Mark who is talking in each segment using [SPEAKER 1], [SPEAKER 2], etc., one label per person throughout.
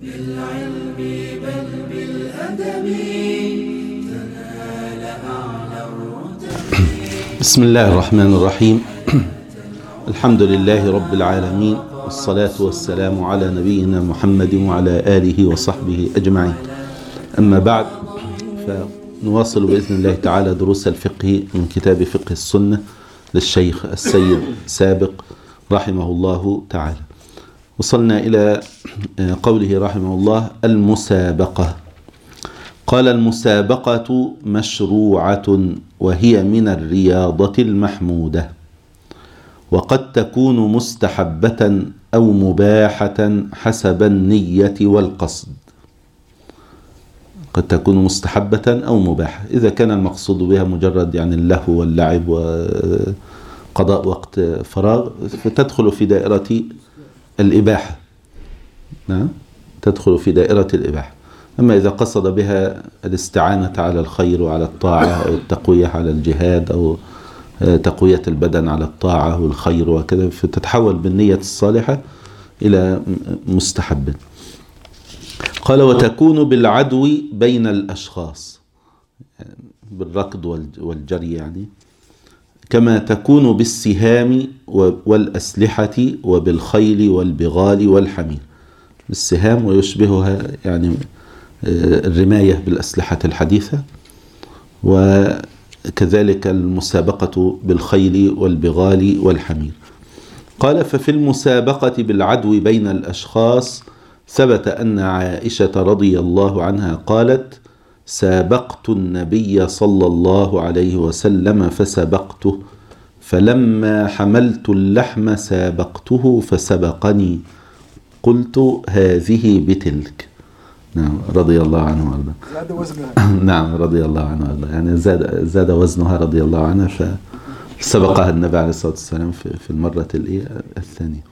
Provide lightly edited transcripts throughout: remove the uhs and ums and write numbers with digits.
[SPEAKER 1] بالعلم بل بالأدب تنال أعلى الرتب.
[SPEAKER 2] بسم الله الرحمن الرحيم. الحمد لله رب العالمين، والصلاة والسلام على نبينا محمد وعلى آله وصحبه أجمعين. أما بعد، فنواصل بإذن الله تعالى دروس الفقه من كتاب فقه السنة للشيخ السيد سابق رحمه الله تعالى. وصلنا إلى قوله رحمه الله: المسابقة. قال: المسابقة مشروعة وهي من الرياضة المحمودة، وقد تكون مستحبة أو مباحة حسب النية والقصد. قد تكون مستحبة أو مباحة إذا كان المقصود بها مجرد يعني اللهو واللعب وقضاء وقت فراغ، فتدخل في دائرة الإباحة. نعم، تدخل في دائرة الإباحة. أما إذا قصد بها الاستعانة على الخير وعلى الطاعة، أو التقوية على الجهاد، أو تقوية البدن على الطاعة والخير وكذا، فتتحول بالنية الصالحة إلى مستحب. قال: وتكون بالعدو بين الأشخاص، بالركض والجري يعني، كما تكون بالسهام والأسلحة وبالخيل والبغال والحمير. بالسهام ويشبهها يعني الرماية بالأسلحة الحديثة، وكذلك المسابقة بالخيل والبغال والحمير. قال: ففي المسابقة بالعدو بين الأشخاص ثبت أن عائشة رضي الله عنها قالت: سابقت النبي صلى الله عليه وسلم فسبقته، فلما حملت اللحم سابقته فسبقني، قلت هذه بتلك. نعم، رضي الله عنه وارضاه.
[SPEAKER 3] زاد وزنها.
[SPEAKER 2] نعم، رضي الله عنه وارضاه، يعني زاد وزنها رضي الله عنها، فسبقها النبي عليه الصلاة والسلام في المرة الثانية.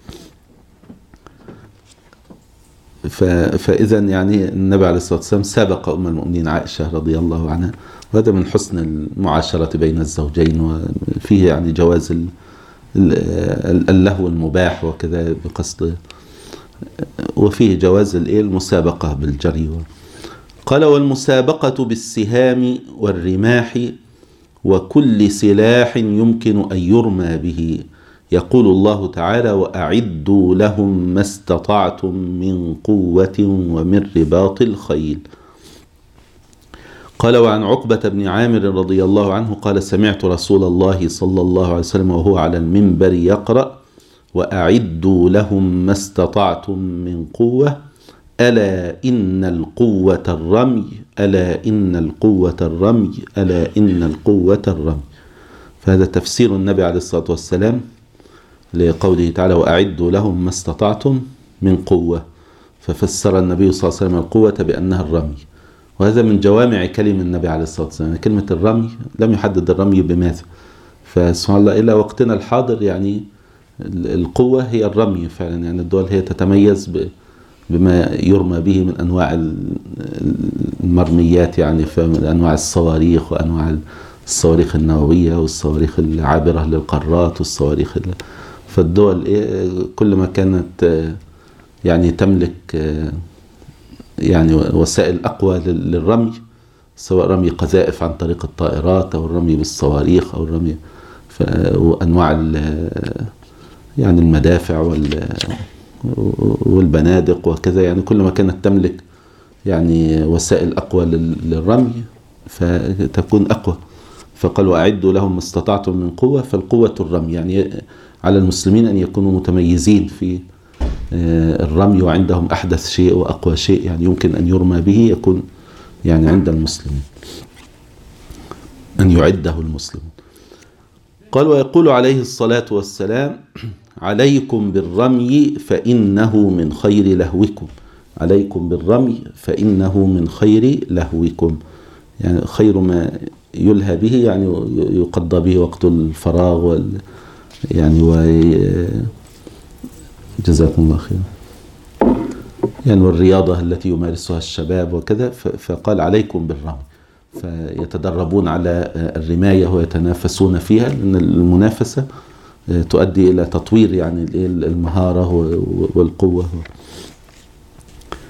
[SPEAKER 2] فإذا يعني النبي عليه الصلاة والسلام سابق أم المؤمنين عائشة رضي الله عنها، وهذا من حسن المعاشرة بين الزوجين، وفيه يعني جواز اللهو المباح وكذا بقصد، وفيه جواز المسابقة بالجري. قال: والمسابقة بالسهام والرماح وكل سلاح يمكن أن يرمى به، يقول الله تعالى: وأعدوا لهم ما استطعتم من قوة ومن رباط الخيل. قال: وعن عقبة بن عامر رضي الله عنه قال: سمعت رسول الله صلى الله عليه وسلم وهو على المنبر يقرأ: وأعدوا لهم ما استطعتم من قوة، ألا إن القوة الرمي، ألا إن القوة الرمي، ألا إن القوة الرمي. فهذا تفسير النبي عليه الصلاة والسلام لقوله تعالى: وأعدوا لهم ما استطعتم من قوة. ففسر النبي صلى الله عليه وسلم القوة بأنها الرمي، وهذا من جوامع كلمة النبي عليه الصلاة والسلام. كلمة الرمي لم يحدد الرمي بماذا، فسبحان الله إلى وقتنا الحاضر يعني القوة هي الرمي فعلا. يعني الدول هي تتميز بما يرمى به من أنواع المرميات، يعني من أنواع الصواريخ وأنواع الصواريخ النووية والصواريخ العابرة للقارات والصواريخ فالدول كل ما كانت يعني تملك يعني وسائل أقوى للرمي، سواء رمي قذائف عن طريق الطائرات أو الرمي بالصواريخ أو الرمي وأنواع يعني المدافع والبنادق وكذا، يعني كل ما كانت تملك يعني وسائل أقوى للرمي فتكون أقوى. فقال: وأعدوا لهم ما استطعتم من قوة، فالقوة الرمي، يعني على المسلمين أن يكونوا متميزين في الرمي، وعندهم أحدث شيء وأقوى شيء يعني يمكن أن يرمى به، يكون يعني عند المسلمين أن يعده المسلمون. قال: ويقول عليه الصلاة والسلام: عليكم بالرمي فإنه من خير لهوكم. عليكم بالرمي فإنه من خير لهوكم، يعني خير ما يلهى به، يعني يقضى به وقت الفراغ يعني جزاكم الله خير، يعني والرياضة التي يمارسها الشباب وكذا. فقال: عليكم بالرمي، فيتدربون على الرماية ويتنافسون فيها، لأن المنافسة تؤدي إلى تطوير يعني المهارة والقوة.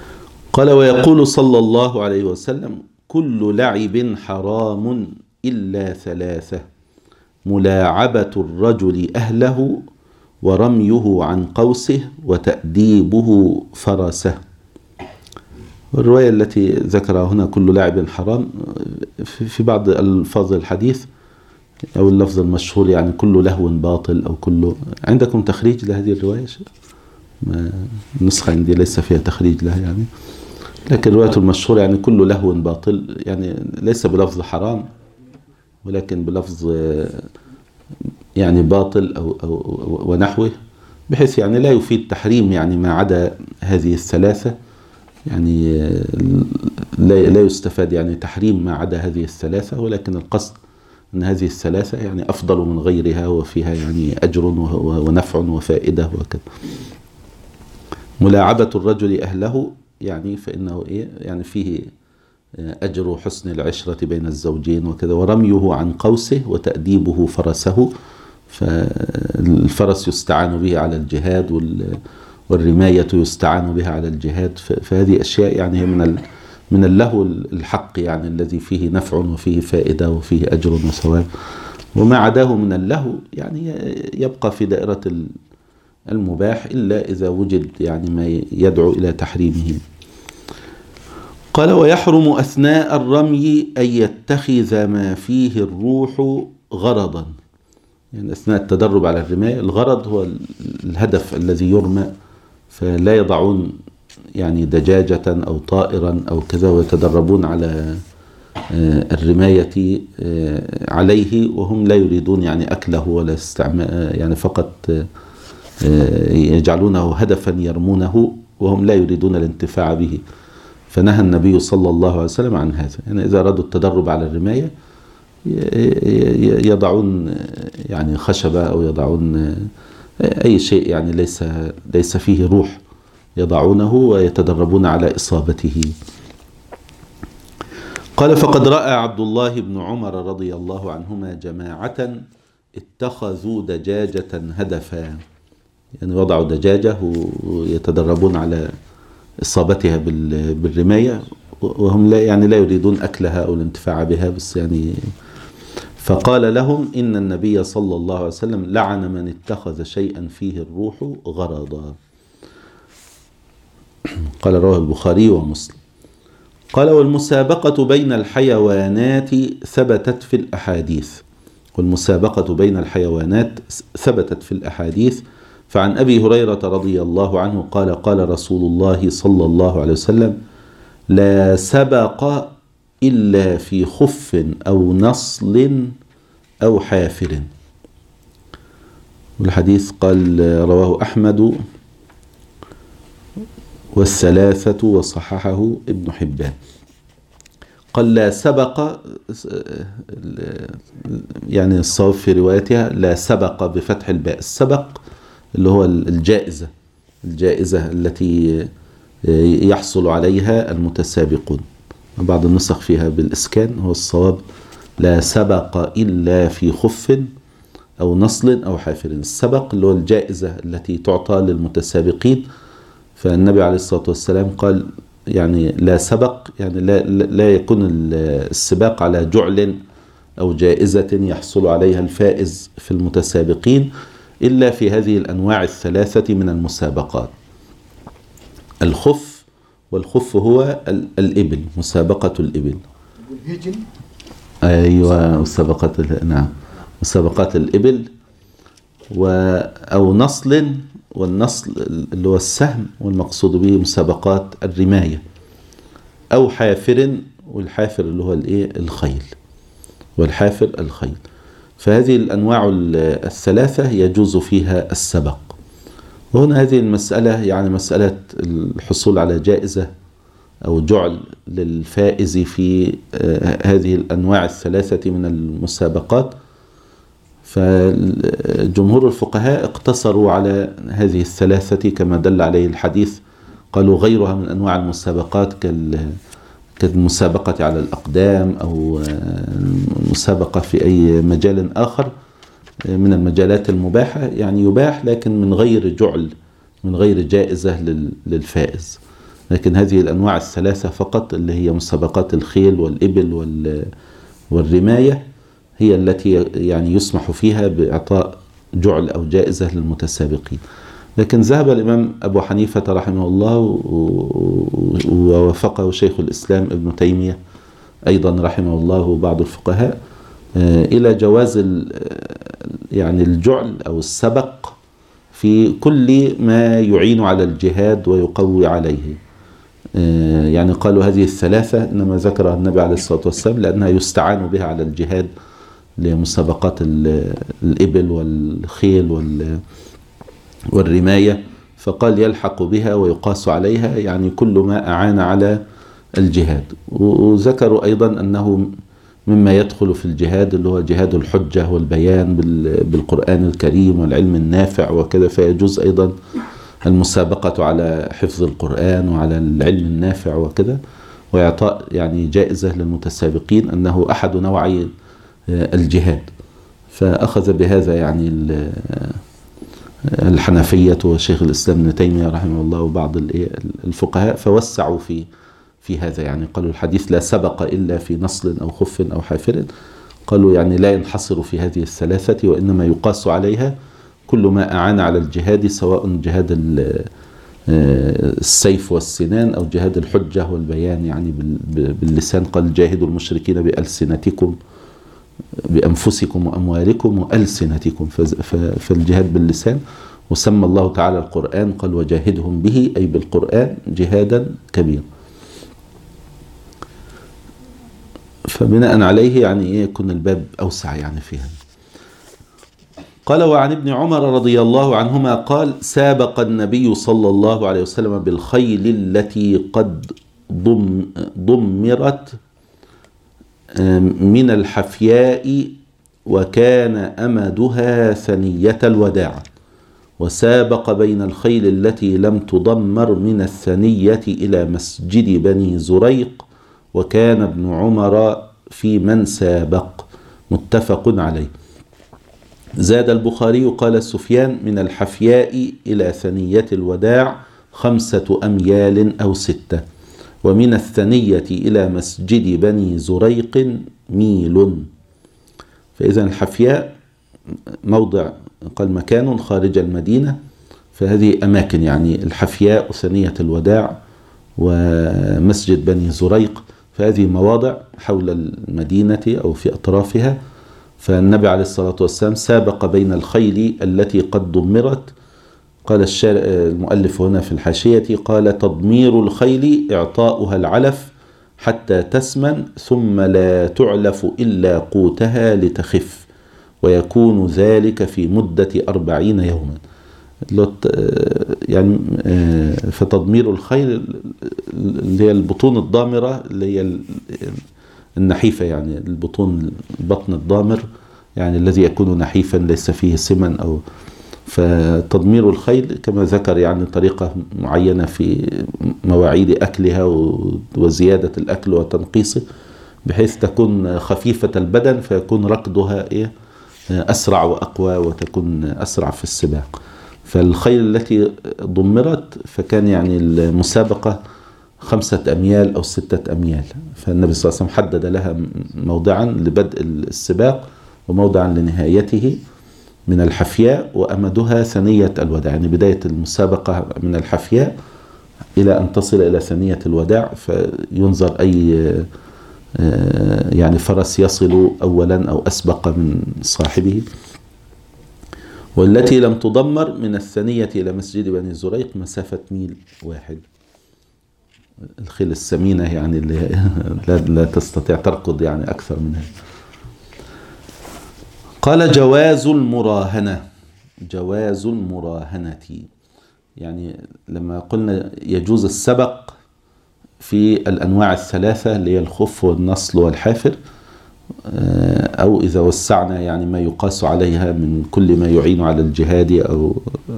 [SPEAKER 2] قال ويقول صلى الله عليه وسلم كل لعب حرام إلا ثلاثة: ملاعبة الرجل أهله، ورميه عن قوسه، وتأديبه فرسه. الرواية التي ذكرها هنا كل لاعب حرام، في بعض ألفاظ الحديث أو اللفظ المشهور يعني كل لهو باطل، أو كل. عندكم تخريج لهذه الرواية؟ النسخة عندي ليس فيها تخريج لها يعني، لكن الرواية المشهورة يعني كل لهو باطل، يعني ليس بلفظ حرام ولكن بلفظ يعني باطل أو ونحوه، بحيث يعني لا يفيد تحريم يعني ما عدا هذه الثلاثة، يعني لا يستفاد يعني تحريم ما عدا هذه الثلاثة، ولكن القصد أن هذه الثلاثة يعني أفضل من غيرها، وفيها يعني أجر ونفع وفائدة وكذا. ملاعبة الرجل أهله يعني فإنه يعني فيه أجر حسن العشرة بين الزوجين وكذا. ورميه عن قوسه، وتأديبه فرسه، فالفرس يستعان به على الجهاد، والرماية يستعان بها على الجهاد. فهذه أشياء يعني هي من اللهو الحق، يعني الذي فيه نفع وفيه فائدة وفيه أجر وثواب. وما عداه من اللهو يعني يبقى في دائرة المباح، إلا إذا وجد يعني ما يدعو إلى تحريمه. قال ويحرم أثناء الرمي أن يتخذ ما فيه الروح غرضا، يعني أثناء التدرب على الرماية الغرض هو الهدف الذي يرمى، فلا يضعون يعني دجاجة أو طائرا أو كذا ويتدربون على الرماية عليه وهم لا يريدون يعني أكله ولا استعمال، يعني فقط يجعلونه هدفا يرمونه وهم لا يريدون الانتفاع به. فنهى النبي صلى الله عليه وسلم عن هذا، يعني إذا أرادوا التدرب على الرماية يضعون يعني خشبة أو يضعون أي شيء يعني ليس فيه روح، يضعونه ويتدربون على إصابته. قال فقد رأى عبد الله بن عمر رضي الله عنهما جماعة اتخذوا دجاجة هدفا، يعني وضعوا دجاجة ويتدربون على إصابتها بالرماية، وهم لا يريدون أكلها أو الانتفاع بها بس يعني. فقال لهم إن النبي صلى الله عليه وسلم لعن من اتخذ شيئا فيه الروح غرضا. قال رواه البخاري ومسلم. قال والمسابقة بين الحيوانات ثبتت في الأحاديث، والمسابقة بين الحيوانات ثبتت في الأحاديث. فعن أبي هريرة رضي الله عنه قال قال رسول الله صلى الله عليه وسلم لا سبق إلا في خف أو نصل أو حافر. والحديث قال رواه أحمد والثلاثة وصححه ابن حبان. قال لا سبق، يعني الصواب في روايتها لا سبق بفتح الباء، السبق اللي هو الجائزة التي يحصل عليها المتسابقون. بعض النسخ فيها بالإسكان، هو الصواب لا سبق إلا في خف أو نصل أو حافر. السبق اللي هو الجائزة التي تعطى للمتسابقين، فالنبي عليه الصلاة والسلام قال يعني لا سبق، يعني لا يكون السباق على جعل أو جائزة يحصل عليها الفائز في المتسابقين إلا في هذه الأنواع الثلاثة من المسابقات: الخف، والخف هو الإبل، مسابقة الإبل. أيوة نعم مسابقات الإبل، أو نصل، والنصل اللي هو السهم، والمقصود به مسابقات الرماية. أو حافر، والحافر اللي هو الخيل، والحافر الخيل. فهذه الأنواع الثلاثة يجوز فيها السبق. وهنا هذه المسألة يعني مسألة الحصول على جائزة أو جعل للفائز في هذه الأنواع الثلاثة من المسابقات. فجمهور الفقهاء اقتصروا على هذه الثلاثة كما دل عليه الحديث، قالوا غيرها من أنواع المسابقات كالمسابقة على الأقدام أو المسابقة في أي مجال آخر من المجالات المباحة، يعني يباح لكن من غير جعل، من غير جائزة للفائز. لكن هذه الأنواع الثلاثة فقط اللي هي مسابقات الخيل والإبل والرماية هي التي يعني يسمح فيها بإعطاء جعل أو جائزة للمتسابقين. لكن ذهب الإمام أبو حنيفة رحمه الله ووافقه شيخ الإسلام ابن تيمية أيضا رحمه الله وبعض الفقهاء إلى جواز يعني الجعل أو السبق في كل ما يعين على الجهاد ويقوي عليه. يعني قالوا هذه الثلاثة إنما ذكرها النبي عليه الصلاة والسلام لأنها يستعان بها على الجهاد لمسابقات الإبل والخيل والرماية، فقال يلحق بها ويقاس عليها يعني كل ما أعان على الجهاد. وذكروا أيضا أنه مما يدخل في الجهاد اللي هو جهاد الحجة والبيان بالقرآن الكريم والعلم النافع وكذا، فيجوز أيضا المسابقة على حفظ القرآن وعلى العلم النافع وكذا، وإعطاء يعني جائزة للمتسابقين أنه أحد نوعي الجهاد. فأخذ بهذا يعني الحنفية وشيخ الإسلام ابن تيمية رحمه الله وبعض الفقهاء فوسعوا في هذا، يعني قالوا الحديث لا سبق إلا في نصل أو خف أو حافر، قالوا يعني لا ينحصر في هذه الثلاثة وإنما يقاس عليها كل ما أعان على الجهاد، سواء جهاد السيف والسنان أو جهاد الحجة والبيان يعني باللسان. قال جاهدوا المشركين بألسنتكم بأنفسكم وأموالكم وألسنتكم، فالجهاد باللسان. وسمى الله تعالى القرآن قال وجاهدهم به أي بالقرآن جهادا كبيرا. فبناء عليه يعني يكون الباب أوسع يعني فيها. قال وعن ابن عمر رضي الله عنهما قال سابق النبي صلى الله عليه وسلم بالخيل التي قد ضمرت من الحفياء وكان أمدها ثنية الوداع، وسابق بين الخيل التي لم تضمر من الثنية إلى مسجد بني زريق، وكان ابن عمر في من سابق. متفق عليه. زاد البخاري قال سفيان من الحفياء إلى ثنية الوداع 5 أميال أو 6، ومن الثنية إلى مسجد بني زريق ميل. فإذا الحفياء موضع قال مكان خارج المدينة، فهذه أماكن يعني الحفياء وثنية الوداع ومسجد بني زريق، فهذه مواضع حول المدينة أو في أطرافها. فالنبي عليه الصلاة والسلام سابق بين الخيل التي قد ضمرت. قال المؤلف هنا في الحاشية قال تضمير الخيل إعطاؤها العلف حتى تسمن ثم لا تعلف إلا قوتها لتخف، ويكون ذلك في مدة 40 يوما. يعني فتضمير الخيل اللي هي البطون الضامرة اللي هي النحيفة، يعني البطن الضامر يعني الذي يكون نحيفا ليس فيه سمن أو. فتضمير الخيل كما ذكر يعني طريقة معينة في مواعيد أكلها وزيادة الأكل وتنقيصه بحيث تكون خفيفة البدن فيكون ركضها أسرع وأقوى وتكون أسرع في السباق. فالخيل التي ضمرت فكان يعني المسابقة 5 أميال أو 6 أميال، فالنبي صلى الله عليه وسلم حدد لها موضعا لبدء السباق وموضعا لنهايته من الحفياء، وأمدها ثنية الوداع، يعني بداية المسابقة من الحفياء إلى أن تصل إلى ثنية الوداع، فينظر أي يعني فرس يصل أولا أو أسبق من صاحبه. والتي لم تضمر من الثنية إلى مسجد بني زريق مسافة 1 ميل. الخيل السمينة يعني اللي لا تستطيع تركض يعني أكثر من هذا. قال جواز المراهنة. جواز المراهنة يعني لما قلنا يجوز السبق في الأنواع الثلاثة اللي هي الخف والنصل والحافر، أو إذا وسعنا يعني ما يقاس عليها من كل ما يعين على الجهاد أو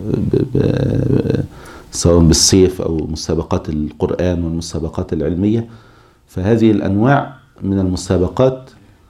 [SPEAKER 2] سواء بالسيف أو مسابقات القرآن والمسابقات العلمية، فهذه الأنواع من المسابقات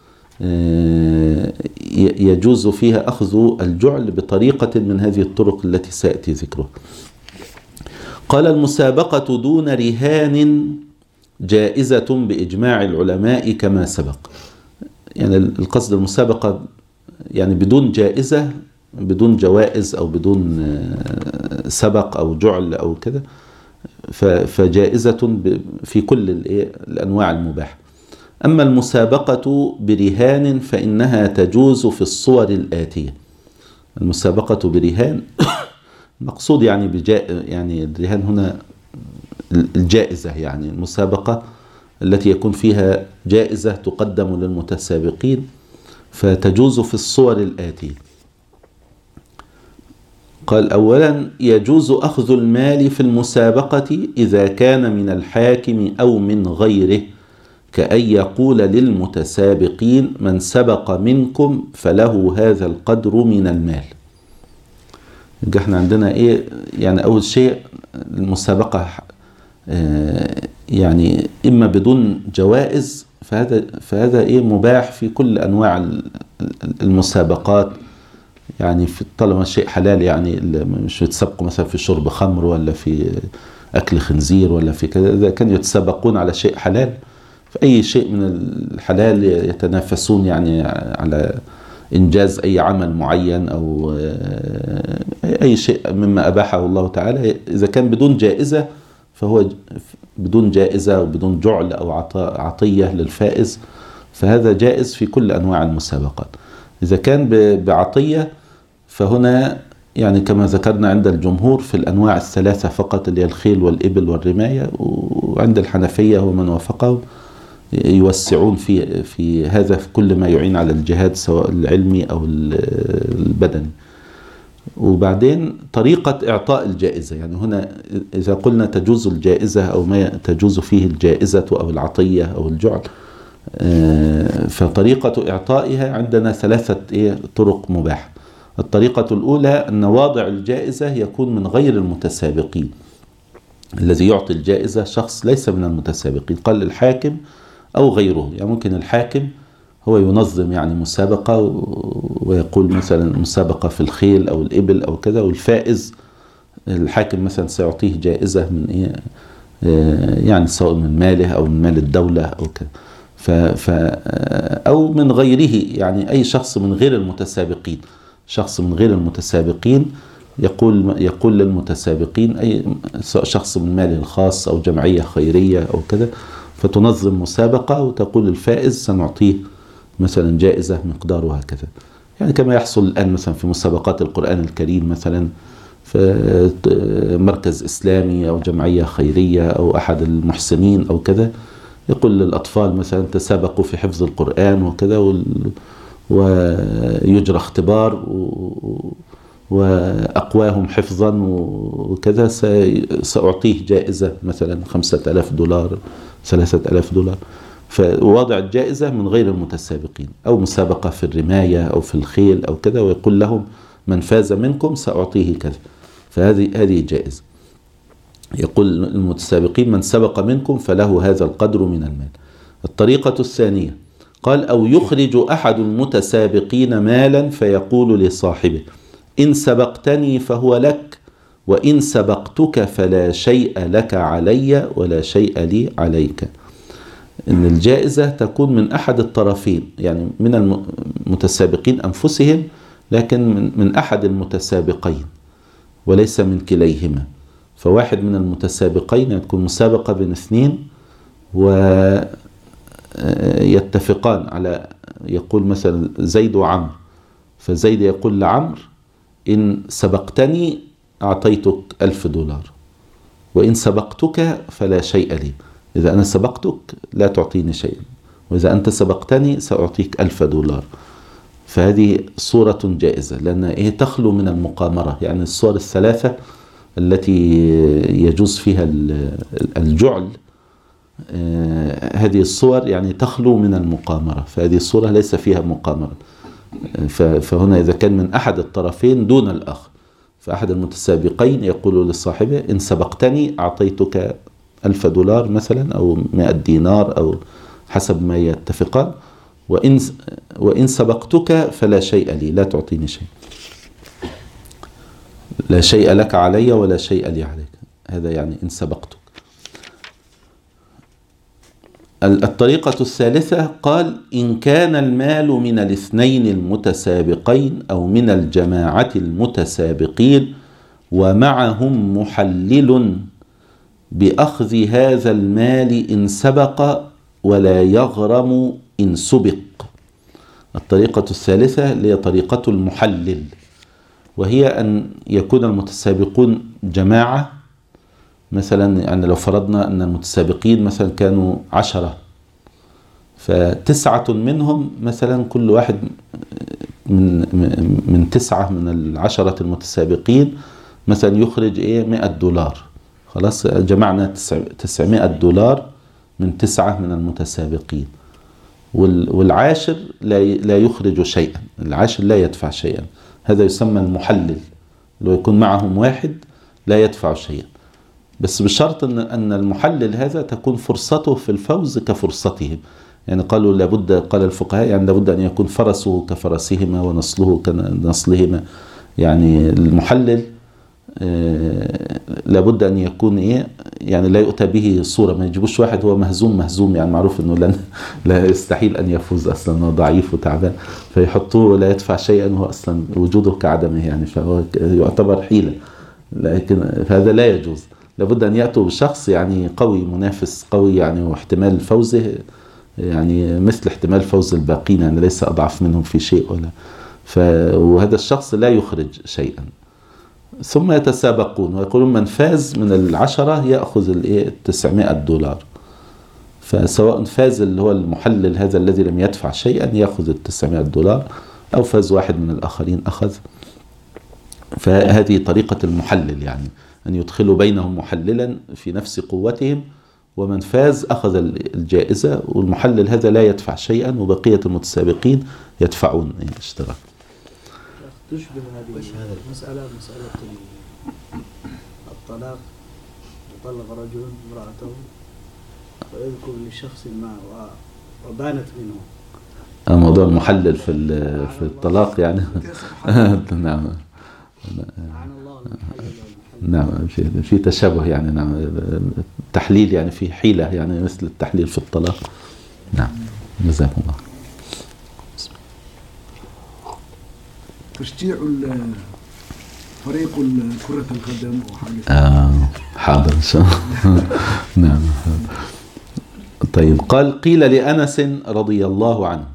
[SPEAKER 2] يجوز فيها أخذ الجعل بطريقة من هذه الطرق التي سيأتي ذكرها. قال المسابقة دون رهان جائزة بإجماع العلماء كما سبق. يعني القصد المسابقة يعني بدون جائزة، بدون جوائز أو بدون سبق أو جعل أو كده، فجائزة في كل الأنواع المباحة. أما المسابقة برهان فإنها تجوز في الصور الآتية. المسابقة برهان مقصود يعني يعني الرهان هنا الجائزة، يعني المسابقة التي يكون فيها جائزة تقدم للمتسابقين، فتجوز في الصور الآتية. قال أولا يجوز أخذ المال في المسابقة إذا كان من الحاكم أو من غيره، كأن يقول للمتسابقين من سبق منكم فله هذا القدر من المال. يبقى احنا عندنا يعني أول شيء المسابقة يعني إما بدون جوائز، فهذا مباح في كل أنواع المسابقات، يعني في طالما شيء حلال، يعني مش يتسابقوا مثلا في شرب خمر ولا في أكل خنزير ولا في كذا. إذا كانوا يتسابقون على شيء حلال، فأي شيء من الحلال يتنافسون يعني على إنجاز أي عمل معين أو أي شيء مما أباحه الله تعالى. إذا كان بدون جائزة فهو بدون جائزة وبدون جعل أو عطية للفائز، فهذا جائز في كل أنواع المسابقات. إذا كان بعطية فهنا يعني كما ذكرنا عند الجمهور في الأنواع الثلاثة فقط، اللي هي الخيل والإبل والرماية، وعند الحنفية ومن وافقهم يوسعون في هذا في كل ما يعين على الجهاد سواء العلمي أو البدني. وبعدين طريقة إعطاء الجائزة، يعني هنا إذا قلنا تجوز الجائزة أو ما تجوز فيه الجائزة أو العطية أو الجعل، فطريقة إعطائها عندنا ثلاثة طرق مباحة. الطريقة الأولى أن واضع الجائزة يكون من غير المتسابقين، الذي يعطي الجائزة شخص ليس من المتسابقين، قال الحاكم أو غيره. يعني ممكن الحاكم هو ينظم يعني مسابقة ويقول مثلا مسابقة في الخيل أو الإبل أو كذا، والفائز الحاكم مثلا سيعطيه جائزة من يعني سواء من ماله أو من مال الدولة أو كذا، أو من غيره، يعني أي شخص من غير المتسابقين. شخص من غير المتسابقين يقول للمتسابقين، أي شخص من ماله الخاص أو جمعية خيرية أو كذا، فتنظم مسابقة وتقول الفائز سنعطيه مثلا جائزة مقدارها كذا. يعني كما يحصل الآن مثلا في مسابقات القرآن الكريم، مثلا في مركز إسلامي أو جمعية خيرية أو أحد المحسنين أو كذا، يقول للأطفال مثلا تسابقوا في حفظ القرآن وكذا، ويجرى اختبار وأقواهم حفظا وكذا سأعطيه جائزة مثلا $5,000 $3,000. فوضع الجائزة من غير المتسابقين. أو مسابقة في الرماية أو في الخيل أو كذا، ويقول لهم من فاز منكم سأعطيه كذا، فهذه جائزة. يقول المتسابقين من سبق منكم فله هذا القدر من المال. الطريقة الثانية قال أو يخرج أحد المتسابقين مالا فيقول لصاحبه إن سبقتني فهو لك، وإن سبقتك فلا شيء لك علي ولا شيء لي عليك. إن الجائزة تكون من أحد الطرفين، يعني من المتسابقين أنفسهم، لكن من أحد المتسابقين وليس من كليهما. فواحد من المتسابقين يعني تكون مسابقة بين اثنين ويتفقان على، يقول مثلا زيد وعمر، فزيد يقول لعمر إن سبقتني أعطيتك $1,000، وإن سبقتك فلا شيء لي. إذا أنا سبقتك لا تعطيني شيئا، وإذا أنت سبقتني سأعطيك $1,000. فهذه صورة جائزة، لأن تخلو من المقامرة. يعني الصور الثلاثة التي يجوز فيها الجعل، هذه الصور يعني تخلو من المقامرة، فهذه الصورة ليس فيها مقامرة. فهنا إذا كان من أحد الطرفين دون الآخر، فأحد المتسابقين يقول لصاحبه إن سبقتني أعطيتك $1,000 مثلا أو 100 دينار أو حسب ما يتفقان، وإن سبقتك فلا شيء لي، لا تعطيني شيء، لا شيء لك علي ولا شيء لي عليك. هذا يعني إن سبقتك. الطريقة الثالثة قال إن كان المال من الاثنين المتسابقين أو من الجماعة المتسابقين ومعهم محلل بأخذ هذا المال إن سبق ولا يغرم إن سبق. الطريقة الثالثة هي طريقة المحلل، وهي أن يكون المتسابقون جماعة. مثلا يعني لو فرضنا أن المتسابقين مثلا كانوا 10، ف9 منهم مثلا كل واحد من 9 من 10 المتسابقين مثلا يخرج $100. خلاص جمعنا $900 من 9 من المتسابقين. والعاشر لا يخرج شيئا، العاشر لا يدفع شيئا. هذا يسمى المحلل، لو يكون معهم واحد لا يدفع شيئا، بس بشرط أن المحلل هذا تكون فرصته في الفوز كفرصتهم. يعني قالوا لابد، قال الفقهاء يعني لابد أن يكون فرسه كفرسهما ونصله كنصلهما. يعني المحلل لابد أن يكون يعني لا يؤتى به صورة، ما يجيبوش واحد هو مهزوم، يعني معروف أنه لا يستحيل أن يفوز أصلا، أنه ضعيف وتعبان، فيحطوه ولا يدفع شيئا وهو أصلا وجوده كعدمه، يعني فهو يعتبر حيلة. لكن هذا لا يجوز، لابد أن يأتوا بشخص يعني قوي، منافس قوي يعني، واحتمال فوزه يعني مثل احتمال فوز الباقين، يعني ليس أضعف منهم في شيء وهذا الشخص لا يخرج شيئا. ثم يتسابقون ويقولون من فاز من 10 يأخذ $900. فسواء فاز اللي هو المحلل هذا الذي لم يدفع شيئا يأخذ $900، أو فاز واحد من الآخرين أخذ. فهذه طريقة المحلل، يعني أن يدخلوا بينهم محللا في نفس قوتهم، ومن فاز أخذ الجائزة، والمحلل هذا لا يدفع شيئا وبقية المتسابقين يدفعون اشتراك.
[SPEAKER 3] تشبه هذه مسألة الطلاق. طلق رجل امرأته ويذكر لشخص ما وبانت منه.
[SPEAKER 2] موضوع المحلل في الطلاق يعني. نعم. نعم في تشابه يعني. نعم التحليل يعني في حيلة يعني مثل التحليل في الطلاق. نعم جزاكم الله.
[SPEAKER 4] تشجيع فريق كرة القدم وحاجة.
[SPEAKER 2] حاضر إن شاء الله. نعم. طيب قال قيل لأنس رضي الله عنه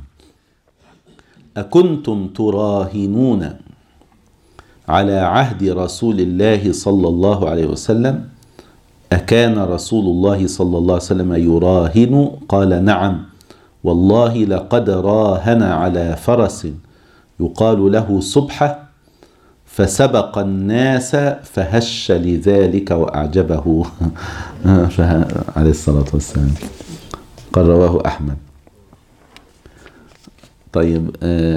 [SPEAKER 2] أكنتم تراهنون على عهد رسول الله صلى الله عليه وسلم؟ أكان رسول الله صلى الله عليه وسلم يراهن؟ قال نعم والله لقد راهن على فرس يقال له سبحة فسبق الناس فهش لذلك وأعجبه. عليه الصلاة والسلام. قال رواه أحمد. طيب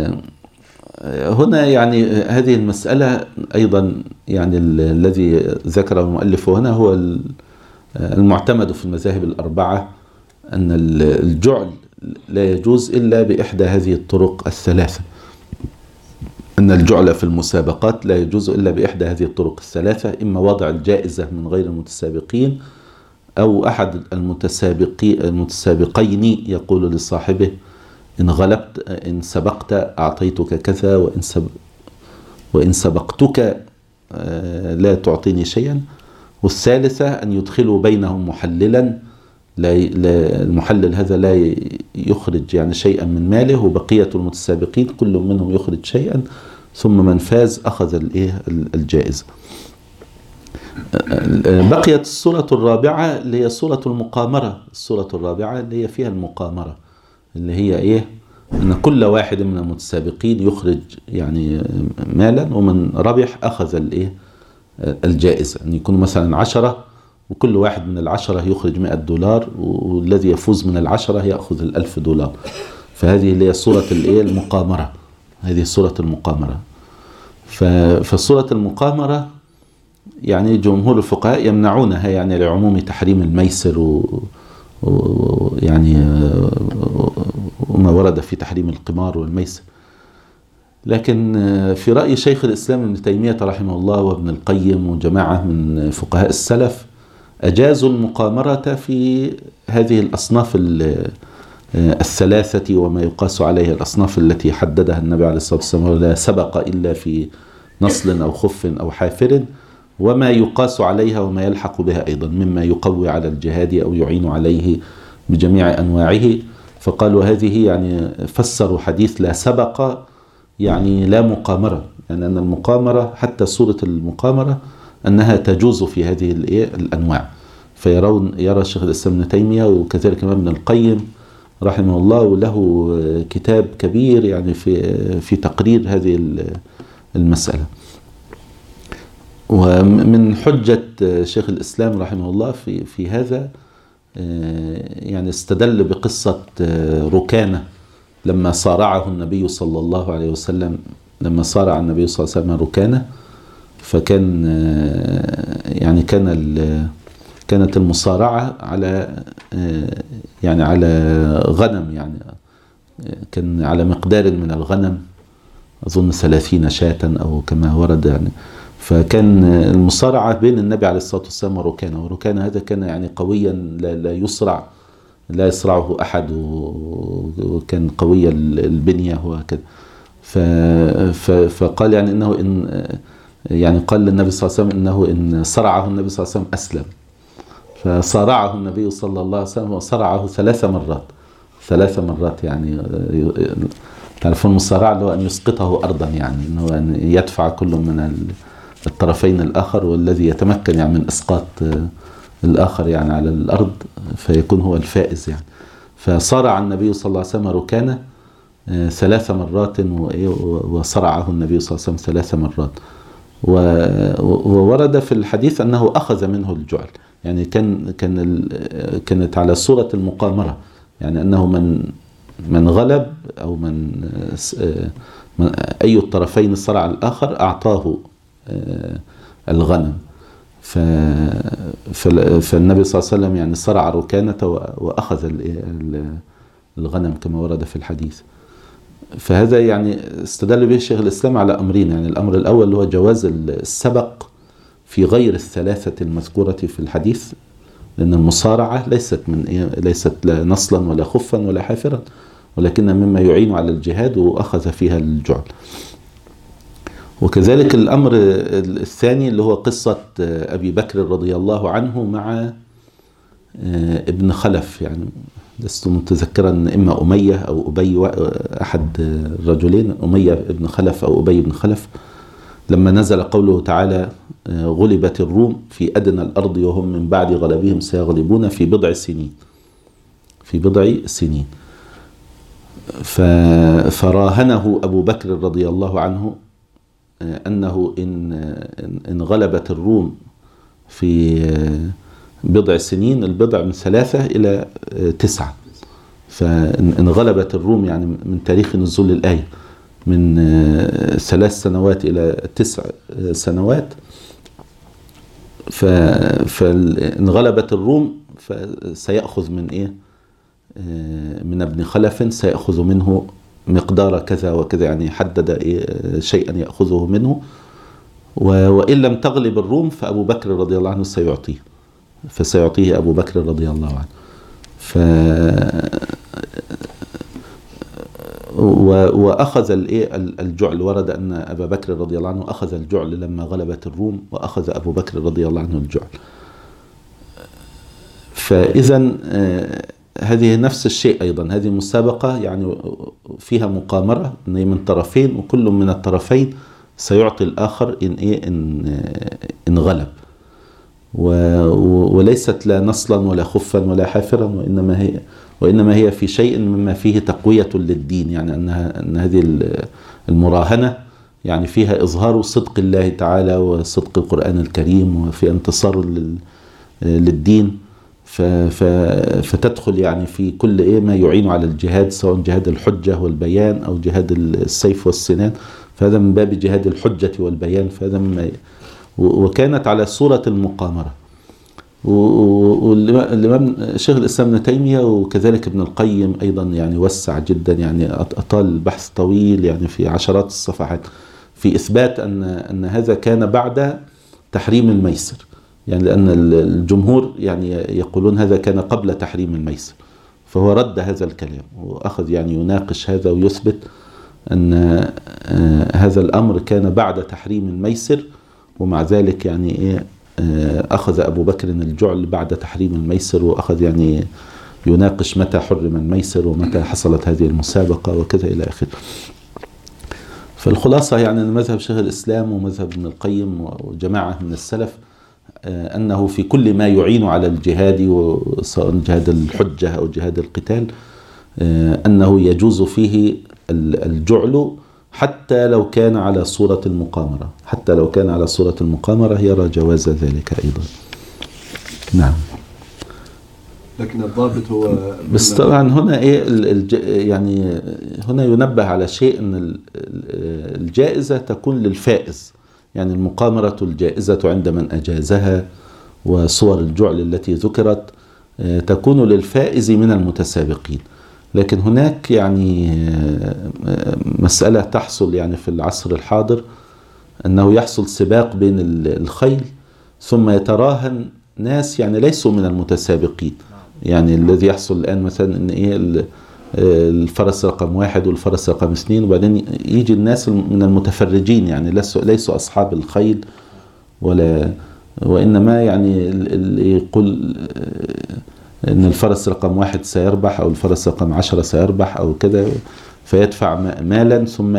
[SPEAKER 2] هنا يعني هذه المسألة أيضا يعني الذي ذكره المؤلف هنا هو المعتمد في المذاهب الأربعة، أن الجعل لا يجوز إلا بإحدى هذه الطرق الثلاثة. أن الجعل في المسابقات لا يجوز إلا بإحدى هذه الطرق الثلاثة، إما وضع الجائزة من غير المتسابقين، أو أحد المتسابقين يقول لصاحبه إن غلبت إن سبقت أعطيتك كذا، وإن سبقتك لا تعطيني شيئا. والثالثة أن يدخلوا بينهم محللا، المحلل هذا لا يخرج يعني شيئا من ماله، وبقية المتسابقين كل منهم يخرج شيئا، ثم من فاز أخذ الجائزة. بقيت الصورة الرابعة اللي هي صورة المقامرة. الصورة الرابعة اللي هي فيها المقامرة، اللي هي أن كل واحد من المتسابقين يخرج يعني مالا، ومن ربح أخذ الجائزة. أن يكون مثلا 10 وكل واحد من 10 يخرج $100، والذي يفوز من 10 يأخذ $1000. فهذه اللي هي صورة المقامرة. هذه صورة المقامرة. فصورة المقامرة يعني جمهور الفقهاء يمنعونها يعني لعموم تحريم الميسر يعني وما ورد في تحريم القمار والميسر. لكن في رأي شيخ الإسلام ابن تيمية رحمه الله وابن القيم وجماعة من فقهاء السلف أجازوا المقامرة في هذه الأصناف الثلاثة وما يقاس عليها، الأصناف التي حددها النبي عليه الصلاة والسلام، لا سبق إلا في نصل أو خف أو حافر، وما يقاس عليها وما يلحق بها أيضا مما يقوي على الجهاد أو يعين عليه بجميع أنواعه. فقالوا هذه يعني فسروا حديث لا سبق يعني لا مقامرة، يعني أن المقامرة حتى صورة المقامرة أنها تجوز في هذه الأنواع. يرى الشيخ الإسلام ابن تيمية وكذلك ابن القيم رحمه الله، وله كتاب كبير يعني في تقرير هذه المسألة. ومن حجة شيخ الإسلام رحمه الله في هذا يعني استدل بقصة ركانة لما صارعه النبي صلى الله عليه وسلم، لما صارع النبي صلى الله عليه وسلم ركانة، فكان يعني كانت المصارعة على يعني على غنم، يعني كان على مقدار من الغنم، أظن 30 شاة أو كما ورد يعني. فكان المصارعة بين النبي عليه الصلاة والسلام وركانة، وركانة هذا كان يعني قويا لا يصرعه أحد، وكان قوي البنية وكذا. فقال يعني إنه يعني قال للنبي صلى الله عليه وسلم إنه إن صرعه النبي صلى الله عليه وسلم أسلم. فصارعه النبي صلى الله عليه وسلم وصرعه 3 مرات يعني تعرفون المصارعة اللي هو أن يسقطه أرضا، يعني إنه أن يدفع كل من الطرفين الآخر، والذي يتمكن يعني من إسقاط الآخر يعني على الأرض فيكون هو الفائز يعني. فصارع النبي صلى الله عليه وسلم ركانة 3 مرات، وصرعه النبي صلى الله عليه وسلم 3 مرات. وورد في الحديث أنه أخذ منه الجعل، يعني كانت على صورة المقامرة، يعني أنه من غلب أو من أي الطرفين صرع الآخر أعطاه الغنم. فالنبي صلى الله عليه وسلم يعني صرع ركانة وأخذ الغنم كما ورد في الحديث. فهذا يعني استدل به شيخ الإسلام على أمرين، يعني الأمر الأول هو جواز السبق في غير الثلاثة المذكورة في الحديث، لأن المصارعة ليست لا نصلا ولا خفا ولا حافرا، ولكن مما يعين على الجهاد، وأخذ فيها الجعل. وكذلك الأمر الثاني اللي هو قصة أبي بكر رضي الله عنه مع ابن خلف، يعني لست متذكرا إما أمية أو أبي، أحد الرجلين، أمية ابن خلف أو أبي بن خلف، لما نزل قوله تعالى غلبت الروم في أدنى الأرض وهم من بعد غلبهم سيغلبون في بضع سنين. فراهنه أبو بكر رضي الله عنه أنه إن غلبت الروم في بضع سنين، البضع من 3 إلى 9، فإن غلبت الروم يعني من تاريخ نزول الآية من 3 سنوات إلى 9 سنوات، فإن غلبت الروم فسيأخذ من من ابن خلف، سيأخذ منه مقدار كذا وكذا، يعني حدد شيئا يأخذه منه. وإن لم تغلب الروم فأبو بكر رضي الله عنه فسيعطيه أبو بكر رضي الله عنه. وأخذ الجعل، ورد أن أبا بكر رضي الله عنه أخذ الجعل لما غلبت الروم، وأخذ أبو بكر رضي الله عنه الجعل. فإذا هذه نفس الشيء أيضا، هذه مسابقة يعني فيها مقامرة من طرفين، وكل من الطرفين سيعطي الآخر إن غلب، وليست لا نصلا ولا خفا ولا حافرا، وإنما هي في شيء مما فيه تقوية للدين، يعني أن هذه المراهنة يعني فيها إظهار صدق الله تعالى وصدق القرآن الكريم، وفي انتصار للدين، فتدخل يعني في كل ما يعين على الجهاد، سواء جهاد الحجة والبيان أو جهاد السيف والسنان، فهذا من باب جهاد الحجة والبيان، فهذا مما وكانت على صورة المقامرة. والإمام شيخ الإسلام ابن تيمية وكذلك ابن القيم أيضا يعني وسع جدا، يعني أطال البحث طويل يعني في عشرات الصفحات في إثبات أن هذا كان بعد تحريم الميسر، يعني لأن الجمهور يعني يقولون هذا كان قبل تحريم الميسر، فهو رد هذا الكلام وأخذ يعني يناقش هذا ويثبت أن هذا الأمر كان بعد تحريم الميسر، ومع ذلك يعني إيه أخذ أبو بكر الجعل بعد تحريم الميسر، وأخذ يعني يناقش متى حرم الميسر ومتى حصلت هذه المسابقة وكذا إلى آخره. فالخلاصة يعني أن مذهب شيخ الإسلام ومذهب ابن القيم وجماعة من السلف أنه في كل ما يعين على الجهاد، وسواء جهاد الحجة أو جهاد القتال، أنه يجوز فيه الجعل حتى لو كان على صورة المقامرة، حتى لو كان على صورة المقامرة يرى جواز ذلك أيضا. نعم.
[SPEAKER 5] لكن الضابط هو
[SPEAKER 2] بس طبعا هنا إيه يعني هنا ينبه على شيء أن الجائزة تكون للفائز، يعني المقامرة الجائزة عند من أجازها وصور الجعل التي ذكرت تكون للفائز من المتسابقين. لكن هناك يعني مسألة تحصل يعني في العصر الحاضر، أنه يحصل سباق بين الخيل ثم يتراهن ناس يعني ليسوا من المتسابقين. يعني الذي يحصل الآن مثلا أن إيه الفرس رقم 1 والفرس رقم 2، وبعدين يجي الناس من المتفرجين يعني ليسوا أصحاب الخيل وإنما يعني اللي يقول أن الفرس رقم 1 سيربح أو الفرس رقم 10 سيربح أو كذا، فيدفع مالا ثم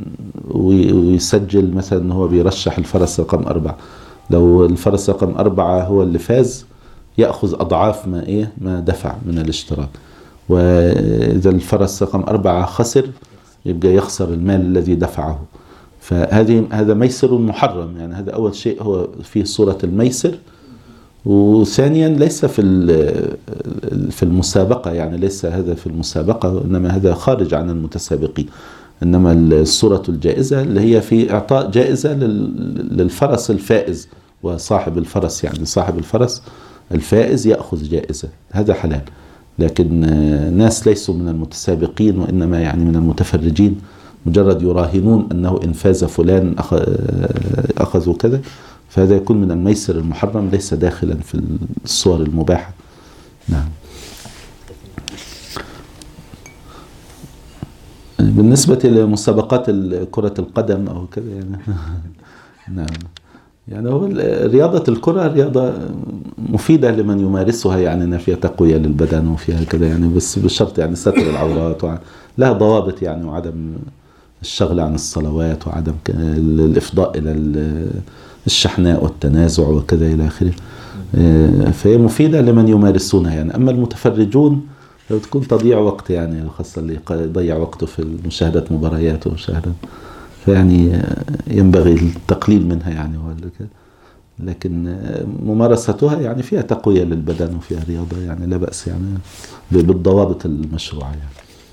[SPEAKER 2] ويسجل مثلا أنه هو بيرشح الفرس رقم 4. لو الفرس رقم 4 هو اللي فاز يأخذ أضعاف ما دفع من الاشتراك، وإذا الفرس رقم 4 خسر يبقى يخسر المال الذي دفعه. هذا ميسر محرم، يعني هذا أول شيء هو فيه صورة الميسر، وثانيا ليس في المسابقة، يعني ليس هذا في المسابقة، إنما هذا خارج عن المتسابقين. إنما الصورة الجائزة اللي هي في إعطاء جائزة للفرس الفائز وصاحب الفرس، يعني صاحب الفرس الفائز يأخذ جائزة، هذا حلال. لكن ناس ليسوا من المتسابقين وإنما يعني من المتفرجين، مجرد يراهنون أنه إن فاز فلان أخذوا كذا، فهذا يكون من الميسر المحرم ليس داخلا في الصور المباحة. نعم. بالنسبة لمسابقات كرة القدم أو كذا يعني نعم، يعني هو رياضة الكرة رياضة مفيدة لمن يمارسها، يعني فيها تقوية للبدن وفيها كذا يعني، بس بشرط يعني ستر العورات لها ضوابط يعني، وعدم الشغل عن الصلوات، وعدم الإفضاء إلى الشحناء والتنازع وكذا إلى آخره. فهي مفيدة لمن يمارسونها يعني. أما المتفرجون لو تكون تضيع وقت، يعني خاصة اللي يضيع وقته في مشاهدة مباريات ومشاهدة، فيعني ينبغي التقليل منها يعني. لكن ممارستها يعني فيها تقوية للبدن وفيها رياضة، يعني لا بأس يعني بالضوابط المشروعة يعني.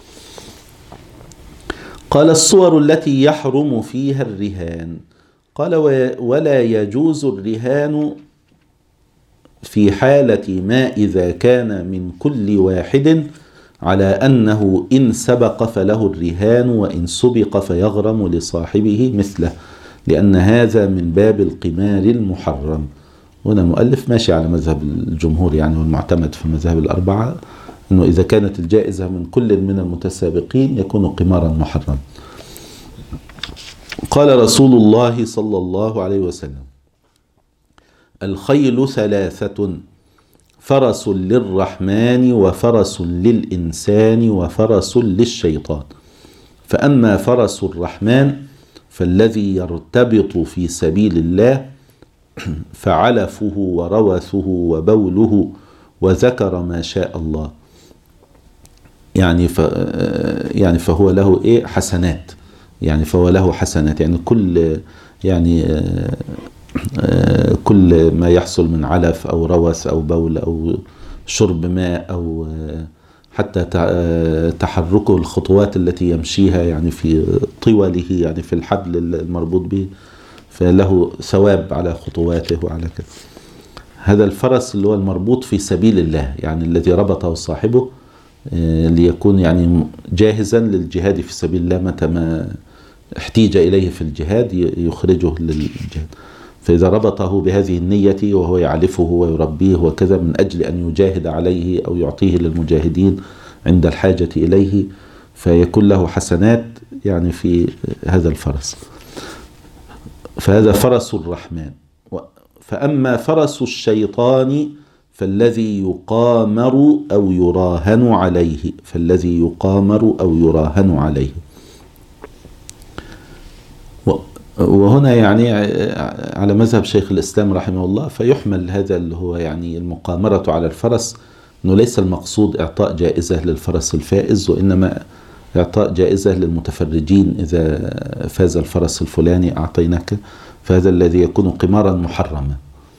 [SPEAKER 2] قال الصور التي يحرم فيها الرهان، قال ولا يجوز الرهان في حالة ما إذا كان من كل واحد على أنه إن سبق فله الرهان وإن سبق فيغرم لصاحبه مثله، لأن هذا من باب القمار المحرم. هنا المؤلف ماشي على مذهب الجمهور يعني، والمعتمد في المذاهب الأربعة أنه إذا كانت الجائزة من كل من المتسابقين يكون قمارا محرم. قال رسول الله صلى الله عليه وسلم: الخيل ثلاثة: فرس للرحمن وفرس للإنسان وفرس للشيطان، فأما فرس الرحمن فالذي يرتبط في سبيل الله فعلفه وروثه وبوله وذكر ما شاء الله، يعني فهو له حسنات، يعني فهو له حسنات، يعني كل ما يحصل من علف أو روث أو بول أو شرب ماء أو حتى تحركه، الخطوات التي يمشيها يعني في طوله، يعني في الحبل المربوط به، فله ثواب على خطواته وعلى كذا. هذا الفرس اللي هو المربوط في سبيل الله، يعني الذي ربطه صاحبه ليكون يعني جاهزا للجهاد في سبيل الله، متى ما احتيج إليه في الجهاد يخرجه للجهاد. فإذا ربطه بهذه النية وهو يعلفه ويربيه وكذا من أجل أن يجاهد عليه أو يعطيه للمجاهدين عند الحاجة إليه، فيكون له حسنات يعني في هذا الفرس. فهذا فرس الرحمن. فأما فرس الشيطان فالذي يقامر أو يراهن عليه، فالذي يقامر أو يراهن عليه. وهنا يعني على مذهب شيخ الإسلام رحمه الله فيحمل هذا اللي هو يعني المقامرة على الفرس، أنه ليس المقصود إعطاء جائزة للفرس الفائز، وإنما إعطاء جائزة للمتفرجين. إذا فاز الفرس الفلاني أعطيناك، فهذا الذي يكون قمارا محرما.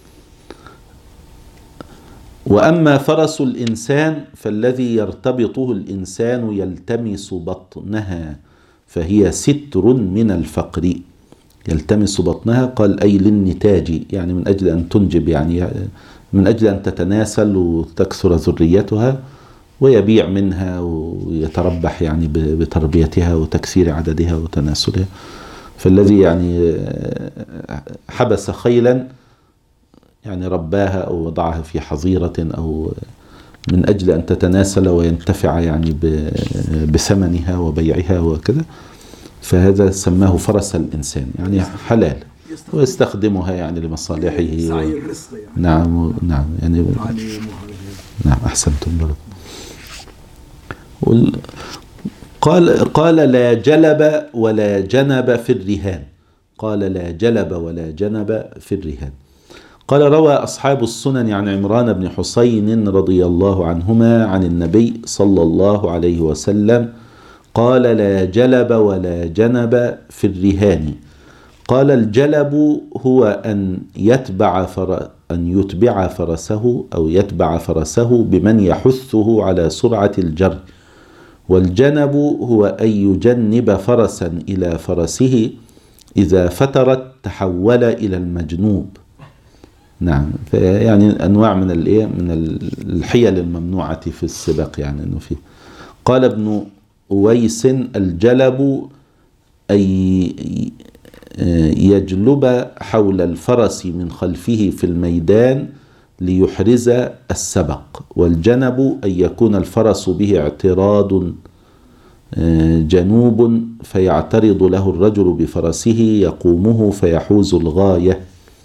[SPEAKER 2] وأما فرس الإنسان فالذي يرتبطه الإنسان يلتمس بطنها، فهي ستر من الفقر. يلتمس بطنها قال أي للنتاج، يعني من أجل أن تنجب، يعني من أجل أن تتناسل وتكثر ذريتها ويبيع منها ويتربح يعني بتربيتها وتكثير عددها وتناسلها. فالذي يعني حبس خيلا يعني رباها أو وضعها في حظيرة أو من أجل أن تتناسل وينتفع يعني بثمنها وبيعها وكذا، فهذا سماه فرس الإنسان، يعني حلال ويستخدمها يعني لمصالحه
[SPEAKER 4] سعي الرزق يعني.
[SPEAKER 2] نعم نعم يعني نعم أحسنتم برضه. قال لا جلب ولا جنب في الرهان. قال لا جلب ولا جنب في الرهان. قال روى أصحاب السنن عن عمران بن حسين رضي الله عنهما عن النبي صلى الله عليه وسلم قال لا جلب ولا جنب في الرهان. قال الجلب هو أن يتبع فرسه أو يتبع فرسه بمن يحثه على سرعة الجر. والجنب هو أن يجنب فرسا إلى فرسه إذا فترت تحول إلى المجنوب. نعم، يعني أنواع من الحيل الممنوعة في السباق يعني أنه فيه. قال ابن أويس الجلب أي يجلب حول الفرس من خلفه في الميدان ليحرز السبق. والجنب أن يكون الفرس به اعتراض جنوب فيعترض له الرجل بفرسه يقومه فيحوز الغاية.